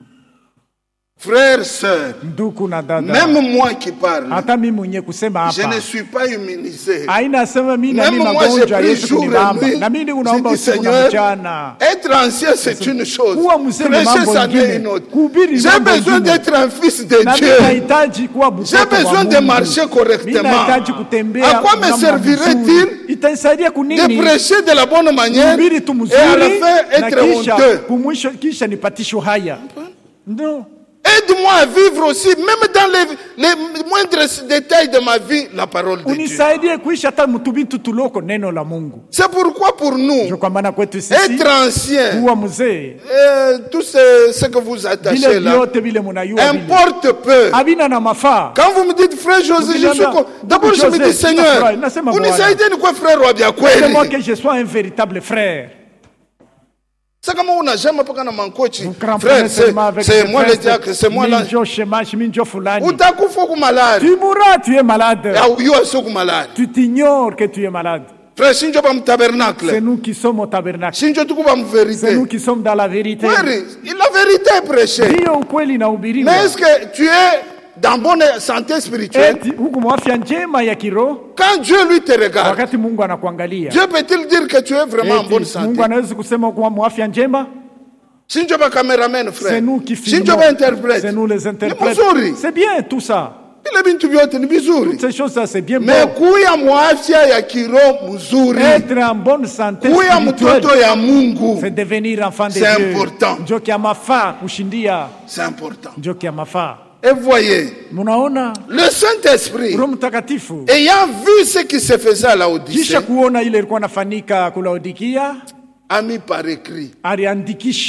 Frères, sœurs, Ndugu na dada. même moi qui parle, Hata mimi mwenye kusema je hapa. ne suis pas immunisé. Haina sema mimi na Même mimi moi, j'ai magonjwa pris Yesu jour et kunibamba. nuit. Na mimi J'ai unaomba dit, usiku na Seigneur, mchana. être ancien, c'est une chose. Kuwa mzee ni Prêcher, mambo c'en est ingine. une autre. Kuhubiri J'ai mambo besoin ingine. d'être un fils de Na mimi Dieu. nahitaji kuwa mtoto J'ai wa besoin de Mungu. marcher Mimi correctement. nahitaji kutembea À quoi me namna servirait-il mzuri. Itanisaidia De kunini? prêcher de la bonne manière Kuhubiri tu et à la mzuri fin na être kisha honteux. kumwisho kisha nipatisho haya. Non. Aide-moi à vivre aussi, même dans les moindres détails de ma vie, la parole de Dieu. Unisaidie kuishi hata mtubitu tuloko neno la Mungu. C'est pourquoi pour nous, Kwa maana kwetu sisi être ancien, kuwa mzee tout ce que vous attachez vile là, vyote vile mnayua vile importe peu. havina na mafaa. Quand vous me dites frère José, je suis d'abord je me dis Seigneur, unisaidie ni kwa frère wa bya C'est moi kweli. que je sois un véritable frère. C'est comme on a jamais pas na mankochi. Vous cramponnez Frère, seulement avec c'est ce moi le texte. diacre, c'est moi là. Minjo shemash, minjo fulani. Utakufa ku malade. Tu mourras, tu es malade. Au yo so ku malade. Tu t'ignores que tu es malade. Frère, sinjo ba mu C'est tabernacle. nous qui sommes au tabernacle. Sinjo tuku ba mu C'est vérité. nous qui sommes dans la vérité. Frère, la vérité est prêchée. Ndiyo ukweli inahubiriwa. Mais est-ce que tu es dans bonne santé spirituelle? Eti huku afya njema ya kiroho Quand Dieu lui te regarde, wakati Mungu anakuangalia. Dieu peut-il dire que tu es vraiment en bonne Eti santé? Mungu anaweza kusema kuwa mwafya njema? Sinjo ba cameraman C'est frère. nous qui Sinjo filmons. ba interprète. C'est nous les Ni interprètes. mzuri. C'est bien tout ça. Ile bintu vyote ni vizuri. Ces choses-là, c'est bien Mais bon. kuya mwafya ya kiroho mzuri. Être en bonne santé Kuya spirituelle, mtoto ya Mungu. c'est devenir enfant de C'est Dieu. important. Ndio kiamafaa kushindia. C'est important. Ndio kiamafaa. Et voyez, Munaona le Saint-Esprit, Roho Mtakatifu ayant vu ce qui se faisait à l'Odyssée, kisha kuona ile ilikuwa nafanyika kula Laodikia, a mis par écrit aliandikisha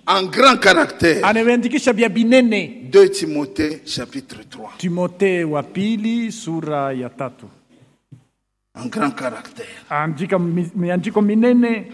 en grand caractère. Ameandikisha vya binene. 2 Timothée chapitre 3. Timotheo wa pili sura ya 3. En grand caractère. Andika miandiko minene.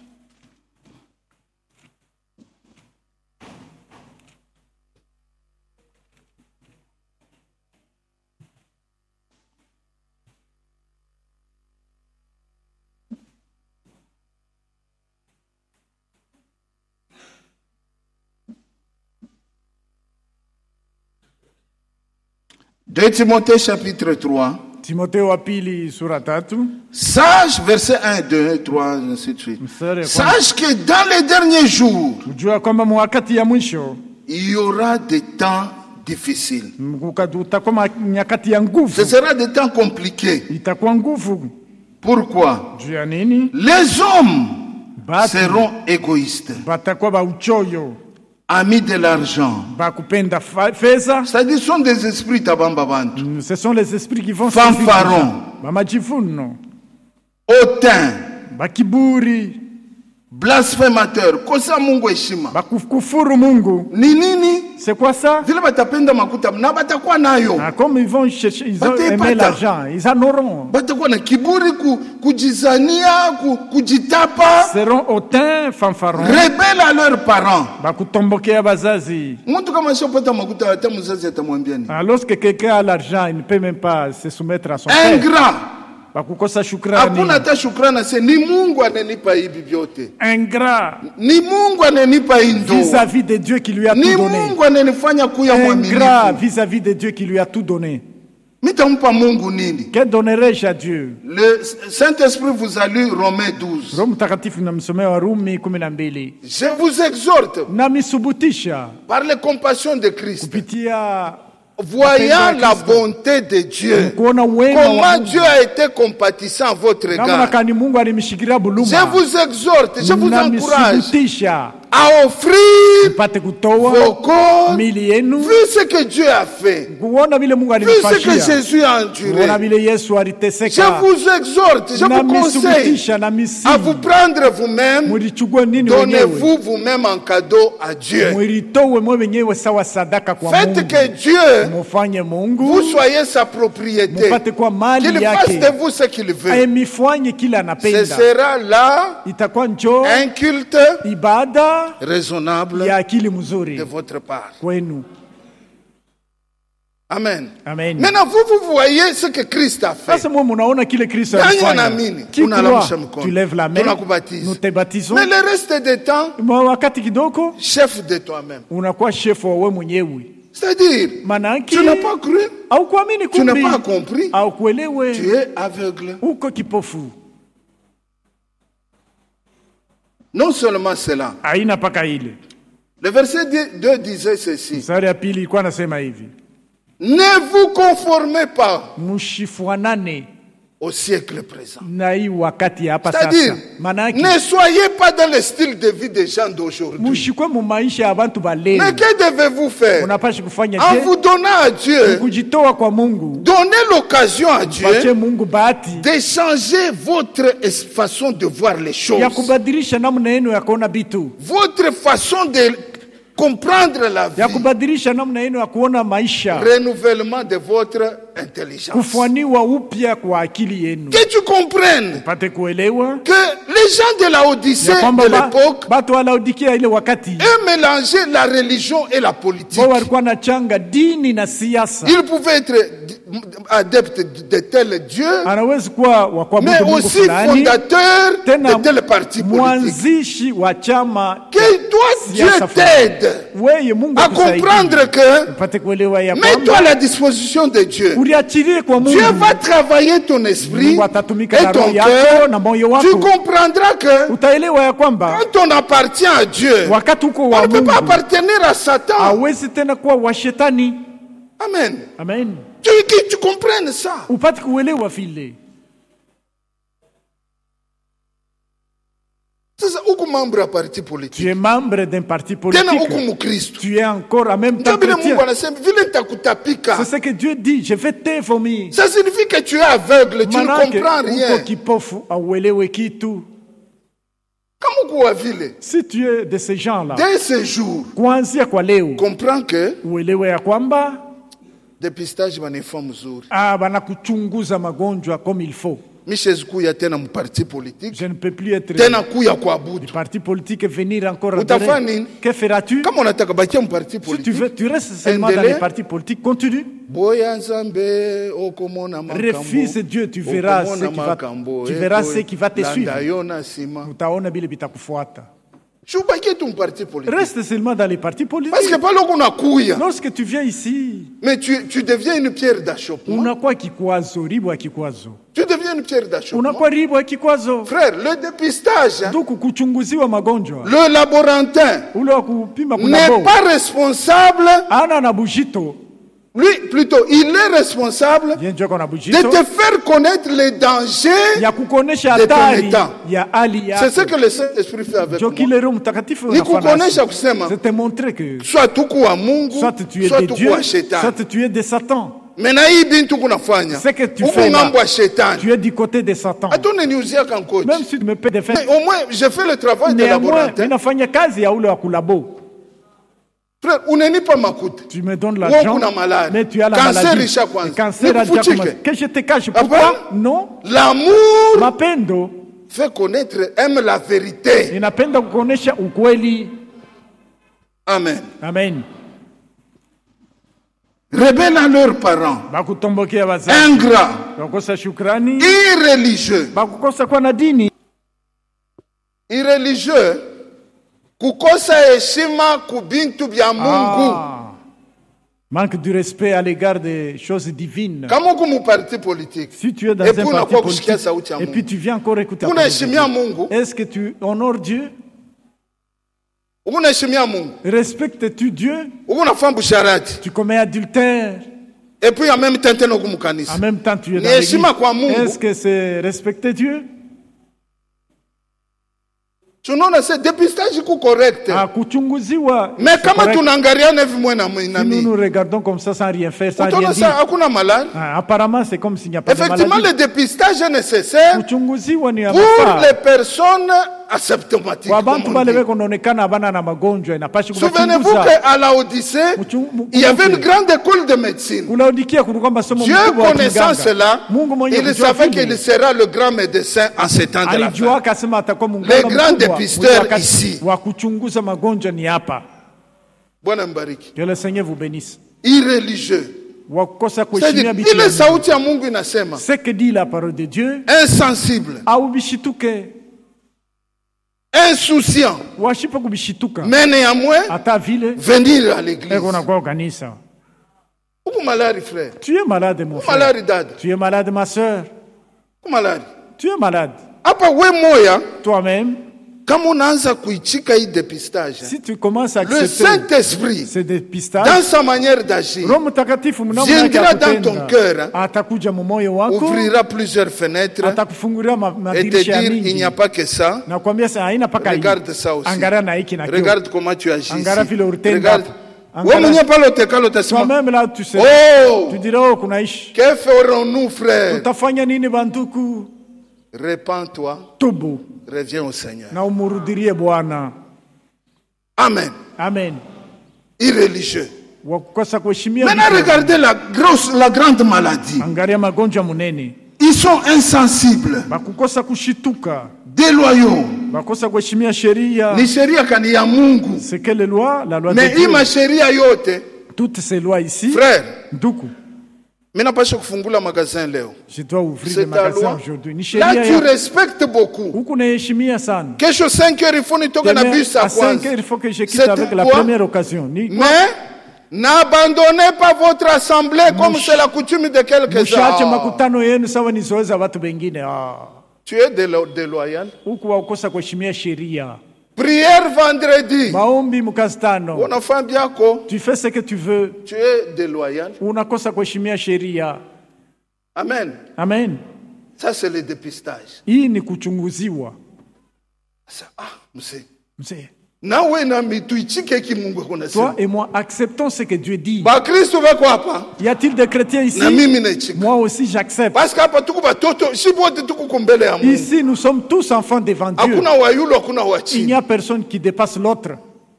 De Timothée chapitre 3. Timotheo wa pili sura 3. Sache, verset 1, 2, 3, ainsi de suite. Mstari Sache que dans les derniers jours, ujua kwamba wakati ya mwisho il y aura des temps difficiles. utakuwa nyakati ya nguvu. Ce sera des temps compliqués. Itakuwa nguvu. Pourquoi? Juu ya nini? Les hommes Batu seront égoïstes, batakuwa ba uchoyo, amis de l'argent. bakupenda fedha. C'est-à-dire, ce sont des esprits tabamba bantu. Ce sont les esprits qui vont Fanfaron, bamajivuno, hautains, bakiburi, blasphémateurs, kosa Mungu heshima. bakufuru Mungu. Ni nini? C'est quoi ça? Vile batapenda makuta na batakuwa nayo. Ah, comme ils vont chercher, ils ont Batepata. aimé l'argent, ils en auront. Batakuwa na kiburi, kujizania, kujitapa, Seront hautains, fanfarons, rebelles à leurs parents. bakutombokea bazazi. Mtu kama shopata makuta hata mzazi atamwambia nini? Lorsque quelqu'un a l'argent, il ne peut même pas se soumettre à son père. Ingrat. Bakukosa shukrani. Hakuna hata shukrani, se ni Mungu ananipa hivi vyote. Ingrat Ni Mungu ananipa hii ndoa. vis-à-vis de Dieu qui lui a Ni tout donné. Mungu ananifanya kuya Ingrat mwaminifu. vis-à-vis de Dieu qui lui a tout donné. Mitampa Mungu nini? Que donnerai-je à Dieu? Le Saint-Esprit vous a lu Romains 12. Roho Mtakatifu namsomea Warumi 12. Je vous exhorte Namisubutisha par les compassions de Christ, kupitia voyant la bonté de Dieu, kuona wema wa comment Mungu. Dieu a été compatissant à votre Namna égard. kani Mungu alimshikilia buluma. Je vous exhorte, je vous encourage Namisubutisha à offrir mpate vos kutoa corps, mili yenu, vu ce que Dieu a fait, kuona vile Mungu vu ce que alimfanyia, Jésus a enduré. kuona vile Yesu Je aliteseka. vous exhorte, je vous conseille Namisubutisha na à misihi vous prendre vous-même, mulichukue nini wenyewe, donnez-vous vous-même en cadeau à Dieu. mulitowe mwe wenyewe sawa sadaka kwa Faites Mungu. que Dieu, Mufanye vous Mungu soyez sa propriété, mupate kwa mali qu'il fasse yake, de vous ce qu'il veut. aimifanye kila Ce anapenda. sera là Itakuwa njoo un culte ibada raisonnable ya akili de mzuri votre part. kwenu. Amen. Amen. Maintenant, vous voyez ce que Christ a fait. Sasa mwe munaona kile Kristo Nani alifanya. anaamini? Qui Unalamisha croit? mkono. Tu lèves la main. Tunakubatiza. Nous te baptisons. Mais le reste du temps, Mwa wakati kidogo chef de toi-même. unakuwa chef wa wewe mwenyewe. C'est-à-dire, Manaki tu n'as pas cru, au kuamini tu n'as kumbi pas compris, au kuelewe tu es aveugle. uko kipofu. Non seulement cela. Haina paka ile. Le verset 2 disait ceci. Mstari ya pili ilikuwa nasema hivi. Ne vous conformez pas Mushifuanane au siècle présent. na hii wakati ya hapa sasa. C'est-à-dire, Manaki ne soyez pas dans le style de vie des gens d'aujourd'hui. mushikwe mu maisha ya bantu baleo. Mais que devez-vous faire? Unapashi kufanya En je? vous donnant à Dieu, Kujitoa kwa Mungu. donnez l'occasion à Dieu Pache Mungu bahati de changer votre façon de voir les choses. ya kubadilisha namna yenu ya kuona vitu, Votre façon de comprendre la vie. ya kubadilisha namna yenu ya kuona maisha, Renouvellement de votre intelligence. kufaniwa upya kwa akili yenu, Que tu comprennes pate kuelewa que les gens de la Odyssée ya kwamba de l'époque batu wa Laodikia ile wakati eux mélangeaient la religion et la politique. wao walikuwa na changa dini na siasa. Ils pouvaient être adeptes de tel Dieu, Anawezi kuwa wa mais kuabudu Mungu aussi fulani, fondateurs tena de tel parti politique. mwanzishi wa chama. Que toi, Dieu Siasa fulani. t'aide Weye Mungu à akusaidie. comprendre que Upate kuelewa ya mets-toi à kwamba la disposition de Dieu. uliachilie kwa Mungu. Dieu va travailler ton esprit Mungu atatumika et na ton roho yako cœur. na moyo Tu wako. comprendras que Utaelewa ya kwamba quand on appartient à Dieu, wakati uko on wa ne peut pas Mungu appartenir à Satan. hawezi tena kuwa wa shetani. Amen. Amen. Tu comprennes ça. Upate kuelewa vile. Sasa uko membre ya parti politique. Tu es membre d'un parti Tena uko politique. mkristo. Tu es encore en même Ndio temps vile chrétien. Mungu anasema vile nitakutapika. C'est ce que Dieu dit. Je vais t'informer. Ça signifie que tu es aveugle, tu ne Manake comprends uko rien. kipofu auelewe kitu. Kama kuwa vile, Si tu es de ces gens-là, dès ce jour, kuanzia kwa leo comprends que uelewe ya kwamba dépistage wanafanya mzuri. banakuchunguza magonjwa comme il faut. Michel kuya tena mu parti politique, Je ne peux plus être tena kuya kuabudu. du parti politique et venir encore Utafanya adorer. nini? Que feras-tu? Kama unataka bakia mu parti Si tu politique, veux, tu restes seulement dans Endelea. les partis politiques. Continue. boya nzambe okomona makambo. Refuse Dieu, tu verras okomona ce qui va- makambo, tu verras eto, ce qui va te suivre. landa yo na sima. Utaona bile bitakufuata. Shubakie tu mu parti politique. Reste seulement dans les partis Parce politiques. que pale unakuya, Lorsque tu viens ici, mais tu deviens une pierre d'achoppement. unakuwa kikwazo, ribo ya kikwazo. Tu deviens une pierre d'achoppement. Unakuwa ribo ya kikwazo. Frère, le dépistage, hein, Ndugu, kuchunguziwa magonjwa le laborantin ule wa kupima n'est kunabo pas responsable, ana na bujito lui plutôt, il est responsable yenjeko na de bujito te faire connaître les dangers. ya kukonesha de ton hatari état. ya hali C'est ce yako. que le Saint-Esprit fait avec Jo moi. kile Roho Mtakatifu Ni anafanya kukonesha nasi. kusema, C'est te montrer que soit tuku wa Mungu, soit tu es soit de tuku Dieu, wa shetani. soit tu es de Satan. Mena hii bintu kunafanya, Ce que tu huku fais là, ngambo wa shetani. tu es du côté de Satan. Atone niuzia kankochi. Même si tu me paies des fins, Mais au moins, j'ai fait le travail de néanmoins, laborantin. ninafanya kazi ya ule wa kulabo. Frère, unenipa makuta. Tu me donnes Wewe l'argent, kuna maladi. mais tu as la Cancer maladie. isha kwanza. Le cancer a déjà Nikufuchike. commencé. Que je te cache. Hapana. Pourquoi? Non. L'amour Mapendo fait connaître, aime la vérité. inapenda kuonesha ukweli. Amen. Amen. Rebelles à leurs parents, Bakutombokea wazazi. ingrats, Bakukosa shukrani. irréligieux. Bakukosa kuwa na dini. Irréligieux, kukosa heshima kubintu bya Mungu. Manque du respect à l'égard des choses divines. Kama uko mu parti politique, Si tu es dans et un puis parti unakuwa politique kusikia sauti ya et Mungu, puis tu viens encore écouter la parole de unaheshimia Dieu, Mungu, est-ce que tu honores Dieu? unaheshimia Mungu, Respectes-tu Dieu? unafanya busharati, Tu commets adultère. et puis en même temps tena uko mu En kanisa. même temps, tu es Ni dans l'église. heshima kwa Mungu. Est-ce que c'est respecter Dieu? Tunaona c'est dépistage ku correct. Kuchunguziwa. Mais c'est kama correct. tunaangaliana hivi mwe na Si nous nami, nous regardons comme ça sans rien faire, sans rien utaona ça dire. hakuna malali. Apparemment, c'est comme s'il n'y a pas de Effectivement, maladie. le dépistage est nécessaire Kuchunguziwa ni ya pour mafaa. les personnes asymptomatiques. Kwa comme bantu on bale dit. beko naonekana abana na magonjwa inapasha Souvenez-vous kuchunguza. qu'à la Odyssée, Muchungu- il y avait une grande école de médecine. Kulaudikia kulikuwa masomo Dieu makubwa ya connaissant kiganga. cela, Mungu mwenye il kujua savait vile. qu'il sera le grand médecin en ces temps de la Alijua fin. akasema atakuwa Les mganga grands mkubwa. dépisteurs Wakati ici. wa kuchunguza magonjwa ni hapa. Bwana mbariki. Que le Seigneur vous bénisse. Irréligieux. Wa kukosa C'est-à-dire, kuheshimia vitu ile ya Mungu. sauti ya Mungu inasema, Ce que dit la parole de Dieu, insensible, au bishituke, insouciant, washipa kubishituka. mais néanmoins, Hata vile venir à l'église. eko na kwa kanisa. Uko malari frère. Tu es malade mon Uko frère. malari dada. Tu es malade ma sœur. Uko malari. Tu es malade. Hapa we moya, Toi-même, kama unaanza kuichika hii dépistage, si tu commences à le accepter Saint-Esprit, ce dépistage, dans sa manière d'agir, Roho Mtakatifu mnamo yake viendra dans ton akutenda, cœur, atakuja mu moyo wako, ouvrira plusieurs fenêtres atakufungulia et te madirisha ya dire, il n'y mingi. a pas que ça. Na kuambia sasa haina paka hii. Regarde ça aussi. Angalia na hiki na kio. Regarde comment tu agis Angara ici. vile ulitenda Regarde. hapa. Wewe mwenyewe pale utekalo utasema, Toi-même là tu sais. oh, Tu diras oh kunaishi. que ferons-nous frère? Utafanya nini bantuku? Répands-toi, Tubu reviens au Seigneur. na umurudirie Bwana. Amen. Amen. Irréligieux. Wa kukosa kuheshimia Maintenant, vitu. regardez la grande maladie. Angalia magonjwa munene. Ils sont insensibles, Bakukosa kushituka. déloyaux. Bakosa kuheshimia sheria. Ni sheria kani ya Mungu. C'est que les lois, la loi de Mais Dieu. ima sheria yote, Toutes ces lois ici, frère, nduku, mimi napasha kufungula magasin leo. je dois ouvrir C'est le ta magasin loi. aujourd'hui. Ni Là, sheria tu ya respectes beaucoup. huku naheshimia sana. Kesho 5 heures, il faut nitoke na Demain, bus à à 5 kwanza. heures, il faut que je quitte C'est avec la quoi? première occasion. Ni Mais n'abandonnez pas votre assemblée comme c'est la coutume de quelques-uns. Mshache makutano yenu sawa ni zoezi za watu wengine. Tu es déloyal. Huku wakosa kuheshimia sheria. Prière vendredi. Maombi mkastano. Unafanya byako. Tu fais ce que tu veux. Tu es déloyal. Unakosa kuheshimia sheria. Amen. Amen. Ça c'est le dépistage. Hii ni kuchunguziwa. Ça, mzee. Mzee, nawe na mituichike ki Mungu Toi kunasema. et moi, acceptons ce que Dieu dit. Ba Kristo wako hapa Y a-t-il des chrétiens ici? na mimi naichika. Moi aussi, j'accepte. Parce que hapa tuko batoto, si wote tuko kumbele ya Mungu. Ici, nous sommes tous enfants devant Dieu. Hakuna wa yule, hakuna wa Il n'y chini. a personne qui dépasse l'autre.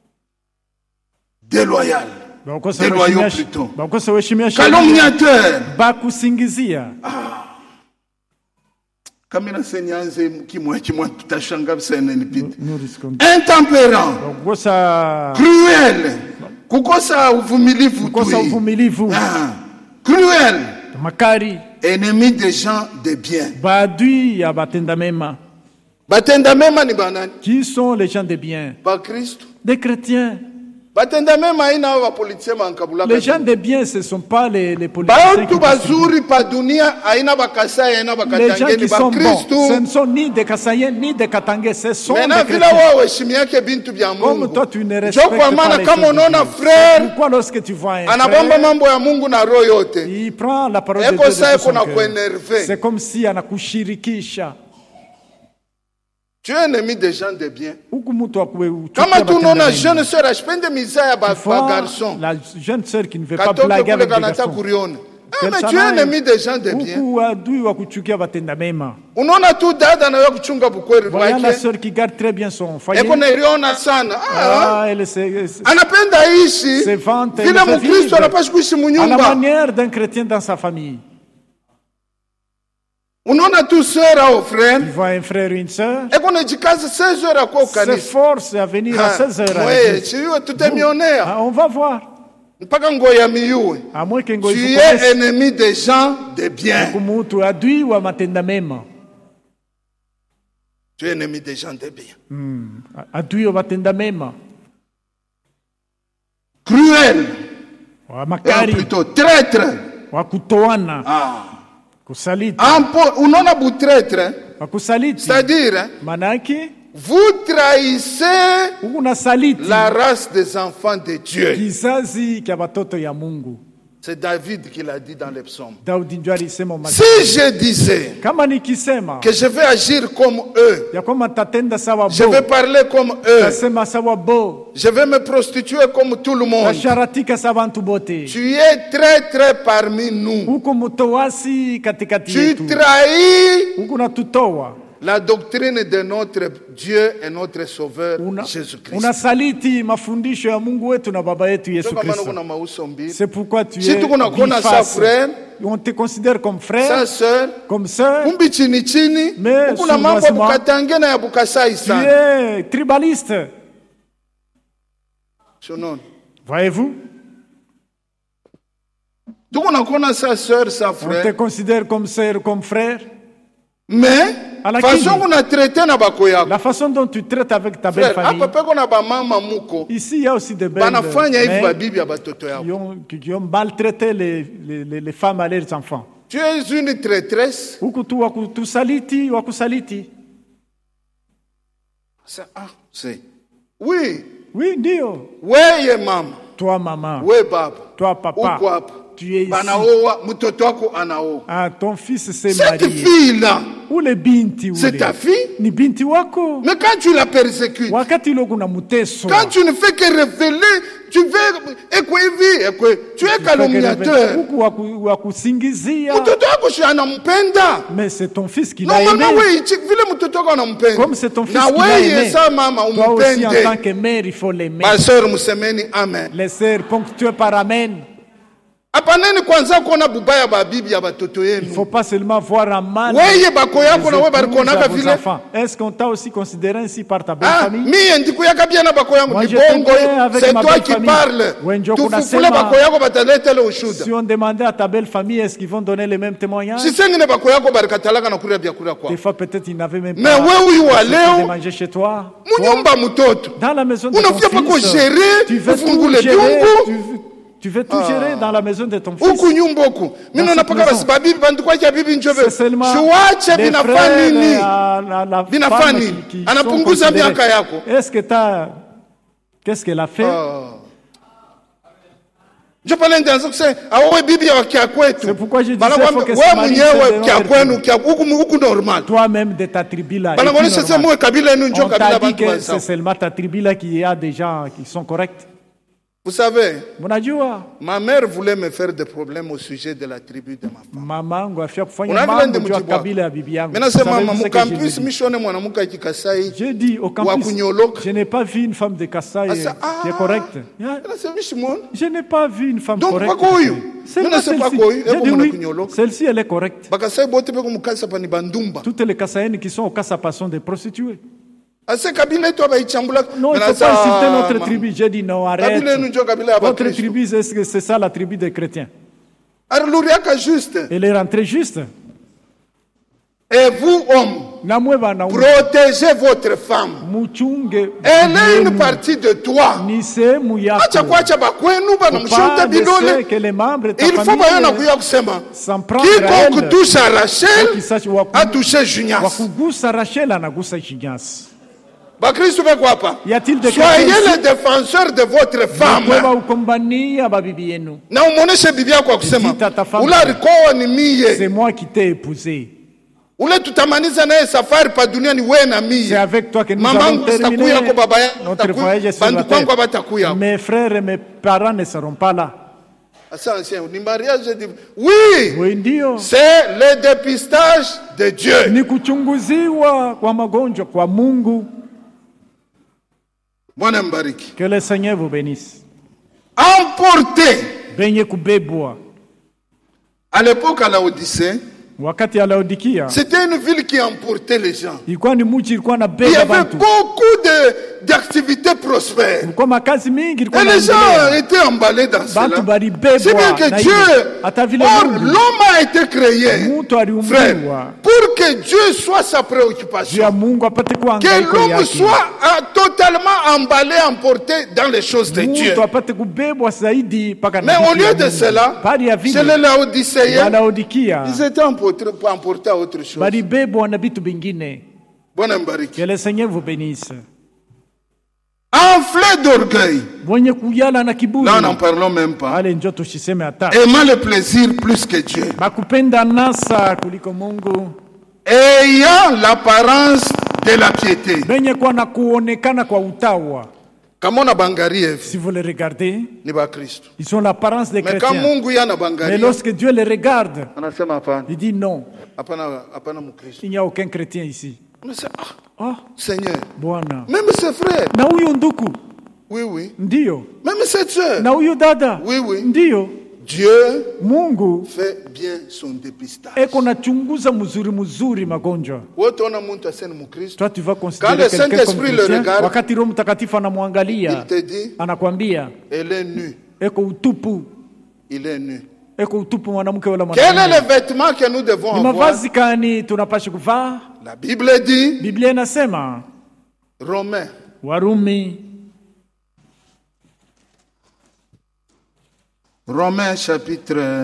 Déloyal. Déloyaux plutôt. Calomniateur. Bakusingizia. Kamina senyanze kimwe tutashanga sana nipite. Nous risquons. Intempérant. Kukosa Cruel. Kukosa uvumilivu. kukosa uvumilivu. Cruel. Makari. Ennemi des gens de bien. Baadui ya batenda mema. Batenda mema ni banani? Qui sont les gens de bien? Ba Kristo. Des chrétiens. Batenda mema ina wa politie mankabula. Les gens de bien, ce ne sont pas les politiciens. Baotu bazuri pa dunia aina bakasai aina Les gens bakatangeni qui ba sont bons, Kristo. ce ne sont ni des Kasaïens ni des Katangais, ce sont des Mena vila chrétiens. wao heshima yake bintu vya Comme Mungu. toi, tu ne Ndio respectes kwa pas maana les kama choses de unaona Dieu. frère Pourquoi lorsque tu vois un anabamba frère, mambo ya Mungu na roho yote, il prend la parole de eko Dieu de saa tout son eko na cœur. kuenerve. C'est comme si anakushirikisha. Tu es ennemi des gens de bien. Huku mtu akuwe Kama tu unaona jeune sœur ashipende mizaa ya ba garçon, la jeune sœur qui ne veut pas katoke blaguer kule avec les kanata garçons. kuriona. Quel Mais tu es sana ennemi des gens de bien. huku adui wa kuchukia watenda mema. Unaona tu dada anayo kuchunga bukweli Voilà la wake. sœur qui garde très bien son foyer. Eko nairiona sana. Elle se Anapenda ishi. se vante, Vile elle fait Mkristo vivre anapaswa kuishi à la munyumba. manière d'un chrétien dans sa famille. Unaona tu sœur au frère. Il voit un frère ou une sœur, Eko najikaza 16 heures kwa kanisa. s'efforce à venir à 16 heures. à Mwe, l'église. chiyo tutemionea. On va voir. Mpaka ngoya miyue. À moins que Tu es ennemi des gens de bien. mtu adui wa matenda mema. Tu es ennemi des gens de bien. Adui wa matenda mema. Cruel. Wa Et makari, plutôt traître. wa kutoana, Ah. kusaliti. Unaona butraître, Wa kusaliti. c'est-à-dire Manake vous trahissez unasaliti la race des enfants de Dieu. kizazi cha watoto ya Mungu. C'est David qui l'a dit dans les psaumes. Daudi ndio alisema Si je disais kama nikisema que je vais agir comme eux, ya kwamba tatenda sawa je vais bo, parler comme eux, tasema sawa bo, je vais me prostituer comme tout le monde, tasharatika sawa bantu bote. tu es très parmi nous. Huko mtowasi katikati Tu yetu. trahis Huko natutoa. la doctrine de notre Dieu et notre Sauveur Jésus-Christ. Unasaliti mafundisho ya Mungu wetu na baba yetu Yesu Ndio kwa maana Kristo. kuna mauso mbili. C'est pourquoi tu Si es tuko na kuona sa biface. frère, On te considère comme sa frère, sœur, comme sœur. kumbi chini chini, Mais kuna mambo ya sournoisement, bukatange na ya bukasai Tu sana. es tribaliste. Shononi. Voyez-vous? Tuko na kuona sa sœur, sa On te frère. considère comme sœur, comme frère. Mais Alakini. façon kuna traité na bako yako. La façon dont tu traites avec ta belle Frère, famille. hapa peko na ba mama muko. Ici, il y a aussi des belles Banafanya hivi mères ba bibi ya batoto yako. qui ont maltraité les femmes à leurs enfants. Tu es une traîtresse. Huku tu wakutusaliti, wakusaliti. C'est. Oui. Oui, ndio. Weye mama. Toi, maman. We baba. Toi, papa. Uko hapa. Tu es ici. Banaoa, mtoto wako anaoa. Ah, ton fils s'est Cette marié. fille-là, Ule binti c'est ule. ta fille. Ni binti wako. Mais quand tu la persécutes, Wakati ilo kuna muteso. quand tu ne fais que révéler, tu veux tu es calomniateur. Huku wakusingizia. Mtoto wako si anampenda. Mais c'est ton fils qui l'a Normalement, aimé. oui, vile mtoto wako anampenda. Comme c'est ton fils Na qui l'a wewe aimé. sa mama Toi aussi, en tant umpende. que mère, il faut l'aimer. Ma sœur msemeni amen. Les sœurs ponctuées par amen. Apaneni kwanza kuona bubaya ba bibi ya batoto Il ne yenu. faut pas seulement voir en mal Weye bako yako na wewe les balikonaka épouses à vos vile. enfants. Est-ce qu'on t'a aussi considéré ainsi par ta belle Ah, famille? mie ndikuyaka bien na bako yangu Moi, je kibongo. t'aimais avec C'est ma toi belle qui famille. parles. Wenjo Tufufule kunasema- bako yako bataletele ushuda. Si on demandait à ta belle famille, est-ce qu'ils vont donner les mêmes témoignages? Sisengine bako yako barikatalaka na kulia vyakula kwao. Des fois, peut-être, ils n'avaient même Mais pas wewe huyu wa de leo manger chez toi. munyumba mtoto. Dans la maison de ton Unafia pako fils, gérer, tu veux tout ufungule gérer, viungo. tu veux tout gérer dans la maison de ton fils. Huku nyumba huku. Mimi naona paka maison. basi babibi bandu kwa bibi njove. C'est seulement Shuache des vinafanya frères nini? à la Vinafanya femme nini? qui Anapunguza sont considérés. miaka yako. Est-ce que qu'est-ce qu'elle a fait? Je parle dans ce sens, awe bibi ya kia kwetu. C'est pourquoi je dis Bana ça, kwamba, faut que wewe se marie mwenyewe c'est de kia notre kwenu tribu. kia huku normal. Toi-même de ta tribu là. Bana ngoni sasa mwe kabila yenu njo On kabila t'a dit bantu que banza. c'est seulement ta tribu là qui a des gens qui sont corrects. Vous savez, Unajua ma mère voulait me faire des problèmes au sujet de la tribu de ma femme. mamangu afia kufanya Unavile mambo juu ya ndimujibwa. kabila ya bibi yangu. Mimi nasema mama Savez-vous ce que j'ai mukampus dit? mishone mwanamke akikasai. J'ai dit au Wa campus, kunyoloka. je n'ai pas vu une femme de Kassai Asa, qui est correcte. Yeah. Nasema mishimone. Je n'ai pas vu une femme Donc, correcte. pas huyu. C'est Mimi pas nasema celle-ci. pas huyu. J'ai Hebu dit mwana oui, kunyoloka. celle-ci elle est correcte. Bakasai bote beko mukasa pa ni bandumba. Toutes les Kassaïennes qui sont au Kassapa sont des prostituées. Asa kabila yetu abaichambula. Non, il ne faut pas insulter notre tribu. J'ai dit non, Kabila yenu arrête. njo kabila ya Votre Bakristo. tribu, c'est ça la tribu des chrétiens. Arluriaka juste. Elle est rentrée juste. Et vous, hommes, Na mwe wanaume, protégez votre femme. muchunge Elle est bibi une partie de toi. ni sehemu Acha yako. kuacha bakwenu bana Faut mshuta pas laisser bidole. que les membres de ta Il faut bayona famille kuya kusema. s'en prendre à Quiconque elle. touche à Rachel Wakisachi waku- a touché Junias. wakugusa Rachel anagusa Shinyasi. Bakristo beko hapa. Y a-t-il des Soyez chrétiens le défenseur de votre femme. Mkwewa ukombania babibi yenu. Na umuoneshe bibi yako akusema. Visita ta femme. Ule alikuwa ni C'est mie. moi qui t'ai épousé. Ule tutamaniza naye safari pa dunia ni wewe na C'est mie. avec toi que nous avons Mamangu terminé sitakuya ko baba yangu. notre voyage sur la Bandu kwangu terre. abatakuya. Mes frères et mes parents ne seront pas là. Asante, ni mariage de... Oui, Oui, ndio. c'est le dépistage de Dieu. Ni kuchunguziwa kwa magonjwa kwa Mungu. Bwana mbariki. Que le Seigneur vous bénisse. Emporté. Benye kubebwa. À l'époque à la Odyssée, Wakati ya Laodikia, c'était une ville qui emportait les gens. ilikuwa ni mji ilikuwa na Il y beba avait bantu. beaucoup d'activités prospères. Ilikuwa makazi mingi ilikuwa Et les gens inaendelea. étaient emballés dans Bantu cela. balibebwa C'est bien que na Dieu, ile. Hata vile or Mungu, l'homme a été créé, mtu aliumbwa frère, pour que Dieu soit sa juu ya préoccupation. Mungu apate Que kuhangaika l'homme yake. soit totalement emballé, emporté dans les choses de Dieu. Mtu apate kubebwa zaidi mpaka Mais na au vitu ya lieu de Mungu. cela, Bali ya chez vile les Laodicéens, Walaodikia ils étaient emportés à autre chose. balibebwa na vitu vingine. Bwana mbariki. Que le Seigneur vous bénisse. Enflés d'orgueil. Wenye kuyala na kiburi, Là, n'en parlons même pas. wale njo tushiseme hata Aimant le plaisir plus que Dieu. bakupenda nasa kuliko Mungu, Ayant l'apparence de la piété. benye kuwa na kuonekana kwa utawa. Kama na bangarie hivi, Si vous les regardez, ni ba Kristo. ils ont l'apparence des Mais quand chrétiens. Mungu yana Mais bangarie, lorsque Dieu les regarde, anasema hapana. il dit non, Hapana Mkristo. il n'y a aucun chrétien ici. Unasema Ah, Seigneur, Bwana. même ses frères. Na huyu nduku, Oui, oui. ndio. Même ses sœurs. Na huyu dada, Oui, oui. ndio. Dieu Mungu fait bien son dépistage. eko nachunguza mzuri magonjwa. Wote ona mtu aseni Mkristo. Toi tu vas Quand considérer le quelqu'un comme Saint-Esprit le chrétien, regarde, wakati Roho Mtakatifu il anamwangalia, te dit, anakwambia elle est nue. eko utupu, Il est nu. eko utupu mwanamke wala Quel est mwanaume. le vêtement que nous devons Ni avoir? mavazi gani tunapaswa kuvaa? La Bible dit, Biblia inasema Romains, Romains chapitre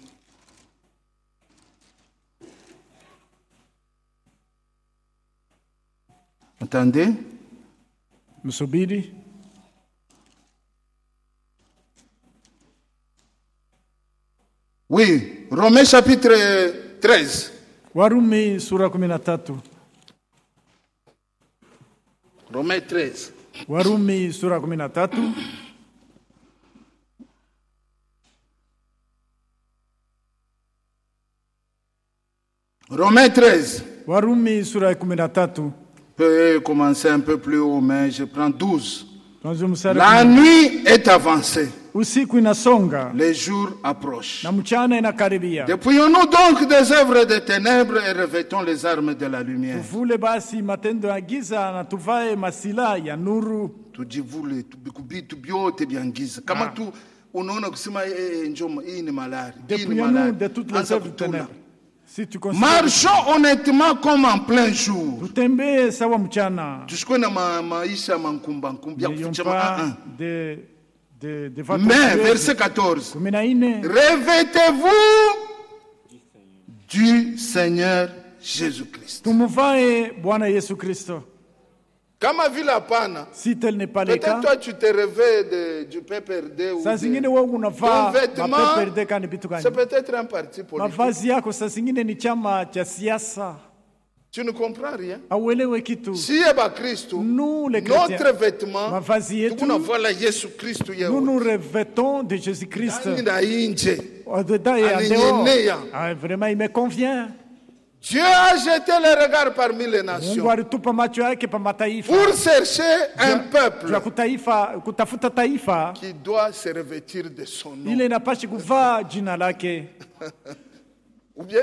'Attendez. msubiri, Oui, Romains chapitre 13. Warumi sura 13. Romains 13. Warumi sura 13. Romains 13. Warumi sura 13. Je peux commencer un peu plus haut, mais je prends 12. Tuanze mstari La wa- nuit est avancée, usiku inasonga les jours approchent. na mchana inakaribia. Dépouillons-nous donc des œuvres des ténèbres et revêtons les armes de la lumière. Tuvule basi matendo ya giza na tuvae masila ya nuru. Tujivule vitu vyote vya giza. Kama tu unaona kusema njoo hii ni malari, hii ni Dépouillons-nous malari. de toutes les Anza œuvres de kutuna. ténèbres. Si tu considères, Marchons honnêtement comme en plein jour. tutembee sawa mchana. Tusikwe na maisha mankumba nkumba ya N'ayons kufichama. pas de vacances. Mais verset 14. 14. Revêtez-vous du Seigneur Jésus-Christ. Tumuvae Bwana Yesu Kristo. Kama vile hapana, Si tel n'est pas le peut-être cas, toi tu te réveilles du PPRD ou saa zingine wewe unavaa mapepe kani vitu c'est gani? peut-être un parti politique. Mavazi yako saa zingine ni chama cha siasa. Tu ne comprends rien. Auelewe kitu. Si eba Christ, Nous les notre chrétiens, vêtement, mavazi yetu, tunavala Yesu Kristo yeye. nous nous revêtons de Jésus-Christ. Ndani na nje. Au-dedans et en Anenyenea. dehors. Ah, vraiment, il me convient. Dieu a jeté les regards parmi les Mungu nations alitupa macho yake pa mataifa. pour chercher un peuple Juu ya kutafuta taifa qui doit se revêtir de son nom. ile inapashi kuvaa jina lake, Ou bien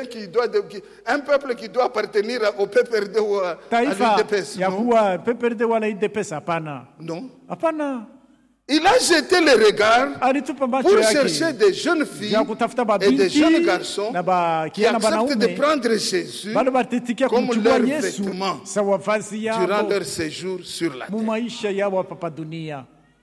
un peuple qui doit appartenir au PPRD ou à taifa l'UDPS. ya Non. kuwa PPRD wala UDPS. Hapana, Non. hapana. Il a jeté les regards Alitupa macho pour chercher yake des jeunes filles ya kutafuta et des jeunes babinti garçons na qui bakiana acceptent de banaume prendre Jésus bado batitikia comme kumchukua leur Yesu vêtement sawa vazi durant yao leur séjour sur la mu terre. maisha yao hapa dunia.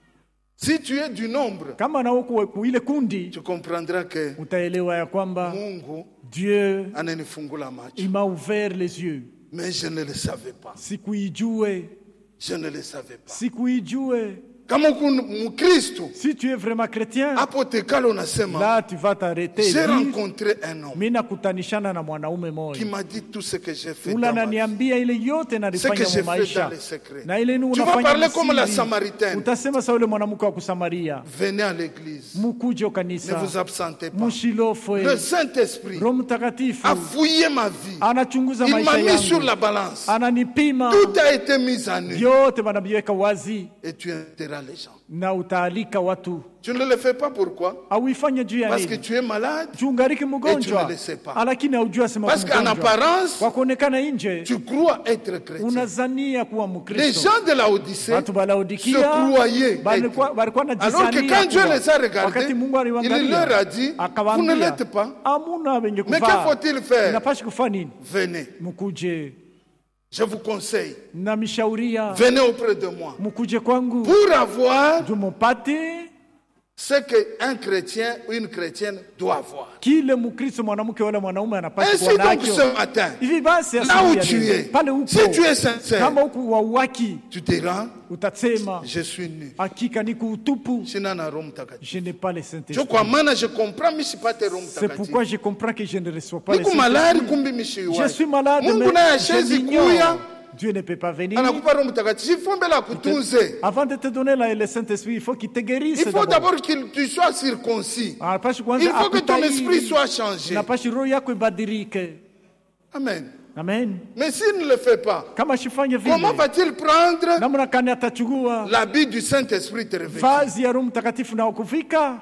Si tu es du nombre, Kama na uko kuile kundi, tu comprendras que utaelewa ya kwamba Mungu Dieu ananifungula macho. il m'a ouvert les yeux. Mais je ne le savais pas. Sikuijue, Je ne le savais pas. sikuijue. Kama Mkristo Si tu es vraiment chrétien, hapo tekalo unasema là tu vas t'arrêter. j'ai Dire, rencontré un homme mimi nakutanishana na mwanaume qui moja. m'a dit tout ce que j'ai fait Ula dans ma vie. ananiambia ile yote Ce que nalifanya j'ai mu fait maisha. dans les secrets. Na ile ni Tu vas unafanya parler comme la msiri. Samaritaine. Utasema sawa yule mwanamke wa Kusamaria. Venez à l'église. Mukuje Ne kanisa. vous absentez pas. Mushilofwe. Le Saint-Esprit Roho Mtakatifu a fouillé ma vie. anachunguza Il m'a maisha mis sur yangu. la balance. Ananipima. Tout a été mis à nu. Yote wanabiweka wazi Et tu inviteras les gens. na utaalika watu. Tu ne le fais pas pourquoi? Auifanye juu ya Parce que nini? tu es malade. Juu ungaliki mgonjwa. Et tu ne le sais pas. Lakini haujua sema Parce qu'en mgonjwa. apparence, Kwa kuonekana nje tu crois être chrétien. unazania kuwa Les Mkristo. gens de la Odyssée Watu wa se Laodikia croyaient walikuwa être. Alors que quand Dieu les a regardés, wakati Mungu il aliwaangalia leur a dit, vous ne akawaambia, l'êtes pas. hamuna wenye Mais que kuvaa. faut-il faire? Inapashi kufanya nini? Venez. Mkuje Je vous conseille. na mishauria, Venez auprès de moi. mkuje kwangu Pour avoir juu mupate ce qu'un chrétien ou une chrétienne doit avoir. kile Mkristo mwanamke wala mwanaume anapaswa Ainsi kuwa donc nacho. ce matin, Hivi basi là asubuhi où ya tu leo, es, pale upo, si tu es sincère, kama huku wa uwaki tu te rends, utasema je suis nu. hakika niko utupu, Sina na Roho Mtakatifu. je n'ai pas le Je Saint-Esprit. kwa maana je comprends mais si pas te Roho C'est Mtakatifu. pourquoi je comprends que je ne reçois pas le Niko Saint-Esprit. malari kumbi mishi Je suis malade, Mungu mais naye je ashezi l'ignore. kuya, Dieu ne peut pas venir. anakupa Roho Mtakatifu. Ifombe la kutunze. Avant de te donner le Saint-Esprit, il faut qu'il te guérisse Il faut d'abord. d'abord que tu sois circoncis. Anapashi Il kwanza faut que ton akutahiri. esprit soit changé. Napashi roho yako ibadilike. Amen. Amen. Mais s'il ne le fait pas, Kama shifanye comment vile, va-t-il prendre namna gani atachukua l'habit du Saint-Esprit te revêtir? vazi ya Roho Mtakatifu na kufika?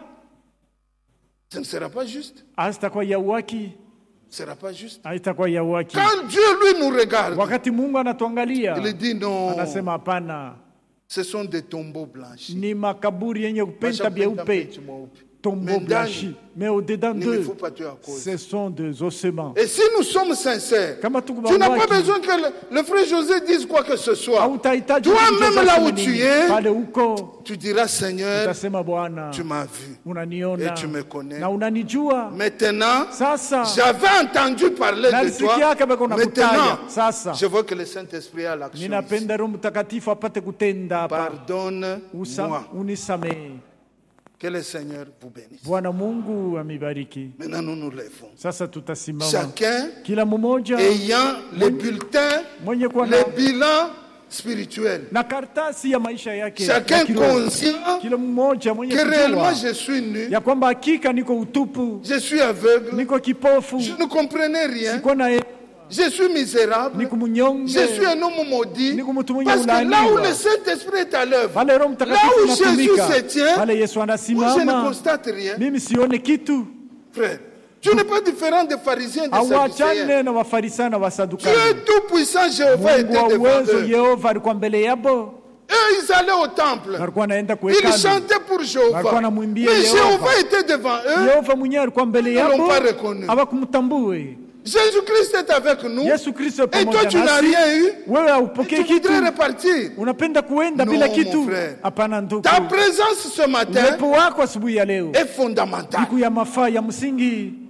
Ce ne sera pas juste. Haitakuwa ya uwaki, Ce ne sera pas juste. haitakuwa ya uwaki. Quand Dieu, lui, nous regarde, Wakati Mungu anatuangalia, il dit non, anasema hapana, ce sont des tombeaux blanchis. ni makaburi yenye kupenta Washapenda byeupe, peti mweupe. tombeau Mais blanchi, mais au-dedans Il ne d'eux, faut pas tuer à cause. ce sont des ossements. Et si nous sommes sincères, Kama tuko tu n'as pas bawaki, besoin que le frère José dise quoi que ce soit. hautahitaji Toi-même kujaza là où nini. tu es, Pale uko tu diras Seigneur, utasema Bwana, tu m'as vu. unaniona Et tu me connais. na unanijua. Maintenant, Sasa j'avais entendu parler de nalisikia kama toi. kuna Maintenant, kutaya. Sasa je veux que le Saint-Esprit ait l'action. ici. ninapenda Roho Mtakatifu apate kutenda hapa. Pardonne-moi. Unisamehe. Que le Seigneur vous bénisse. Bwana Mungu amibariki. Maintenant, nous nous levons. Sasa tutasimama Chacun kila mmoja ayant les bulletins, mwenye kuwa les na, bilans spirituels. na kartasi ya maisha yake ya Chacun kiroho. conscient Kila mmoja mwenye que réellement kujua je suis nu, ya kwamba hakika niko utupu, je suis aveugle, niko kipofu, je ne comprenais rien, siko na je suis misérable, niko mnyonge, je suis un homme maudit. niko mtu mwenye Parce que là où ulaaniwa. le Saint-Esprit est à l'œuvre, Pale Roho là Mtakatifu où Jésus anatumika, se tient, pale Yesu moi je ne anasimama, constate rien. mimi sione kitu. Frère, tu n'es pas différent des pharisiens et des sadducéens. Awachane na Wafarisayo na Dieu Wasadukayo. tout-puissant, Jéhovah Mungu était wa devant uwezo eux. Yehova alikuwa mbele yabo, Eux, ils allaient au temple. alikuwa anaenda Ils kuhekalu. chantaient pour Jéhovah. Walikuwa wanamwimbia Mais Yehova. Jéhovah était devant eux. Yehova mwenyewe alikuwa mbele Ils ne l'ont yabo, pas reconnu. hawakumtambue. Jésus-Christ est avec nous. Yesu Kristo Et toi, pamoja tu n'as nasi. rien eu. Wewe Et haupokei tu kitu, voudrais repartir. unapenda kuenda Non, bila mon kitu. frère. Hapana ndugu, Ta présence ce matin uwepo wako asubuhi ya leo est fondamentale. siku ya mafaa ya msingi.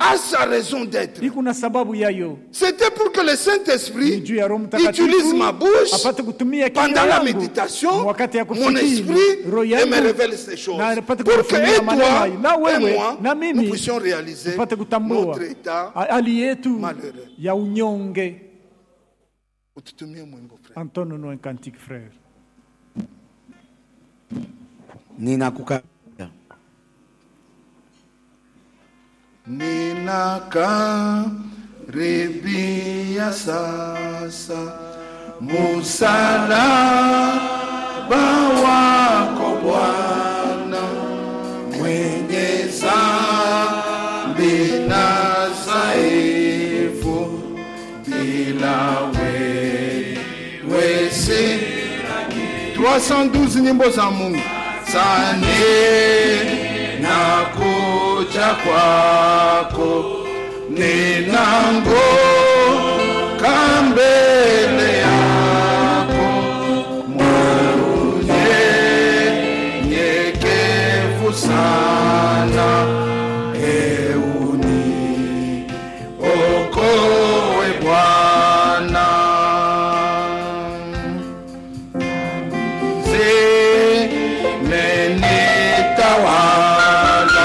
a sa raison d'être. iko na sababu yayo. C'était pour que le Ni Saint-Esprit juu ya Roho Mtakatifu utilise ma bouche apate kutumia kinywa pendant la yangu méditation, wakati ya mon kufikiri, esprit, roho et yangu me révèle ces choses. na apate Pour que kufunulia et maneno toi hayo. Na et wewe moi, na nous mimi puissions réaliser tupate kutambua notre état hali yetu malheureux. ya unyonge. Ututumie mwimbo, frère. Antonio no cantique, frère. Ninakukaribia. Ninakaribia sasa msalaba wako Bwana, mwenye dhambi na dhaifu, bila wewe sina kitu. 312 nyimbo za Mungu. Sane nakuja kwako, ninangoka mbele yako, mnyenyekevu sana, uniokoe Bwana. Zimenitawala,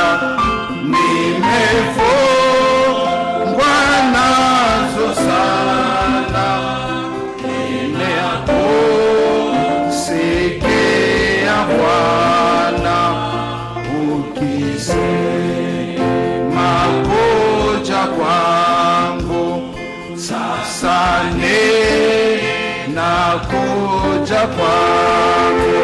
nimefungwa nazo sana, nimeakusikia Bwana ukisema kuja kwangu, sasa nakuja kwako,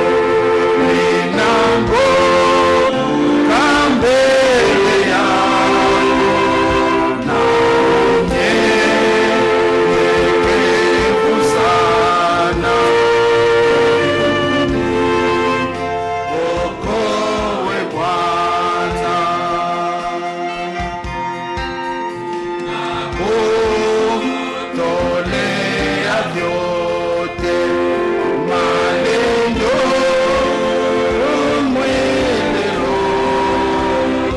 ninangoka mbele yako, na unyenyekevu sana, uniokoe Bwana. Nakutolea vyote, maneno, mwili, roho,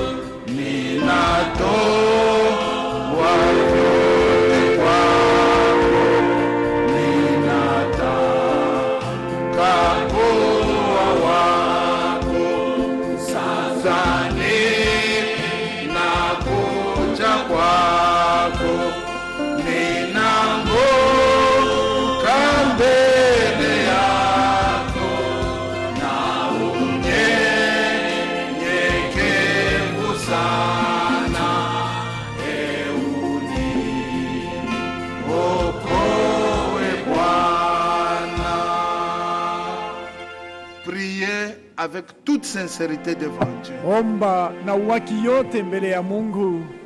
ninatoa vyote kwako, ninataka kuwa wako, sasa nakuja kwako, ninangoka mbele yako, na unyenyekevu sana, uniokoe Bwana. Priez avec toute sincérité devant Dieu. Omba na uwaki yote mbele ya Mungu.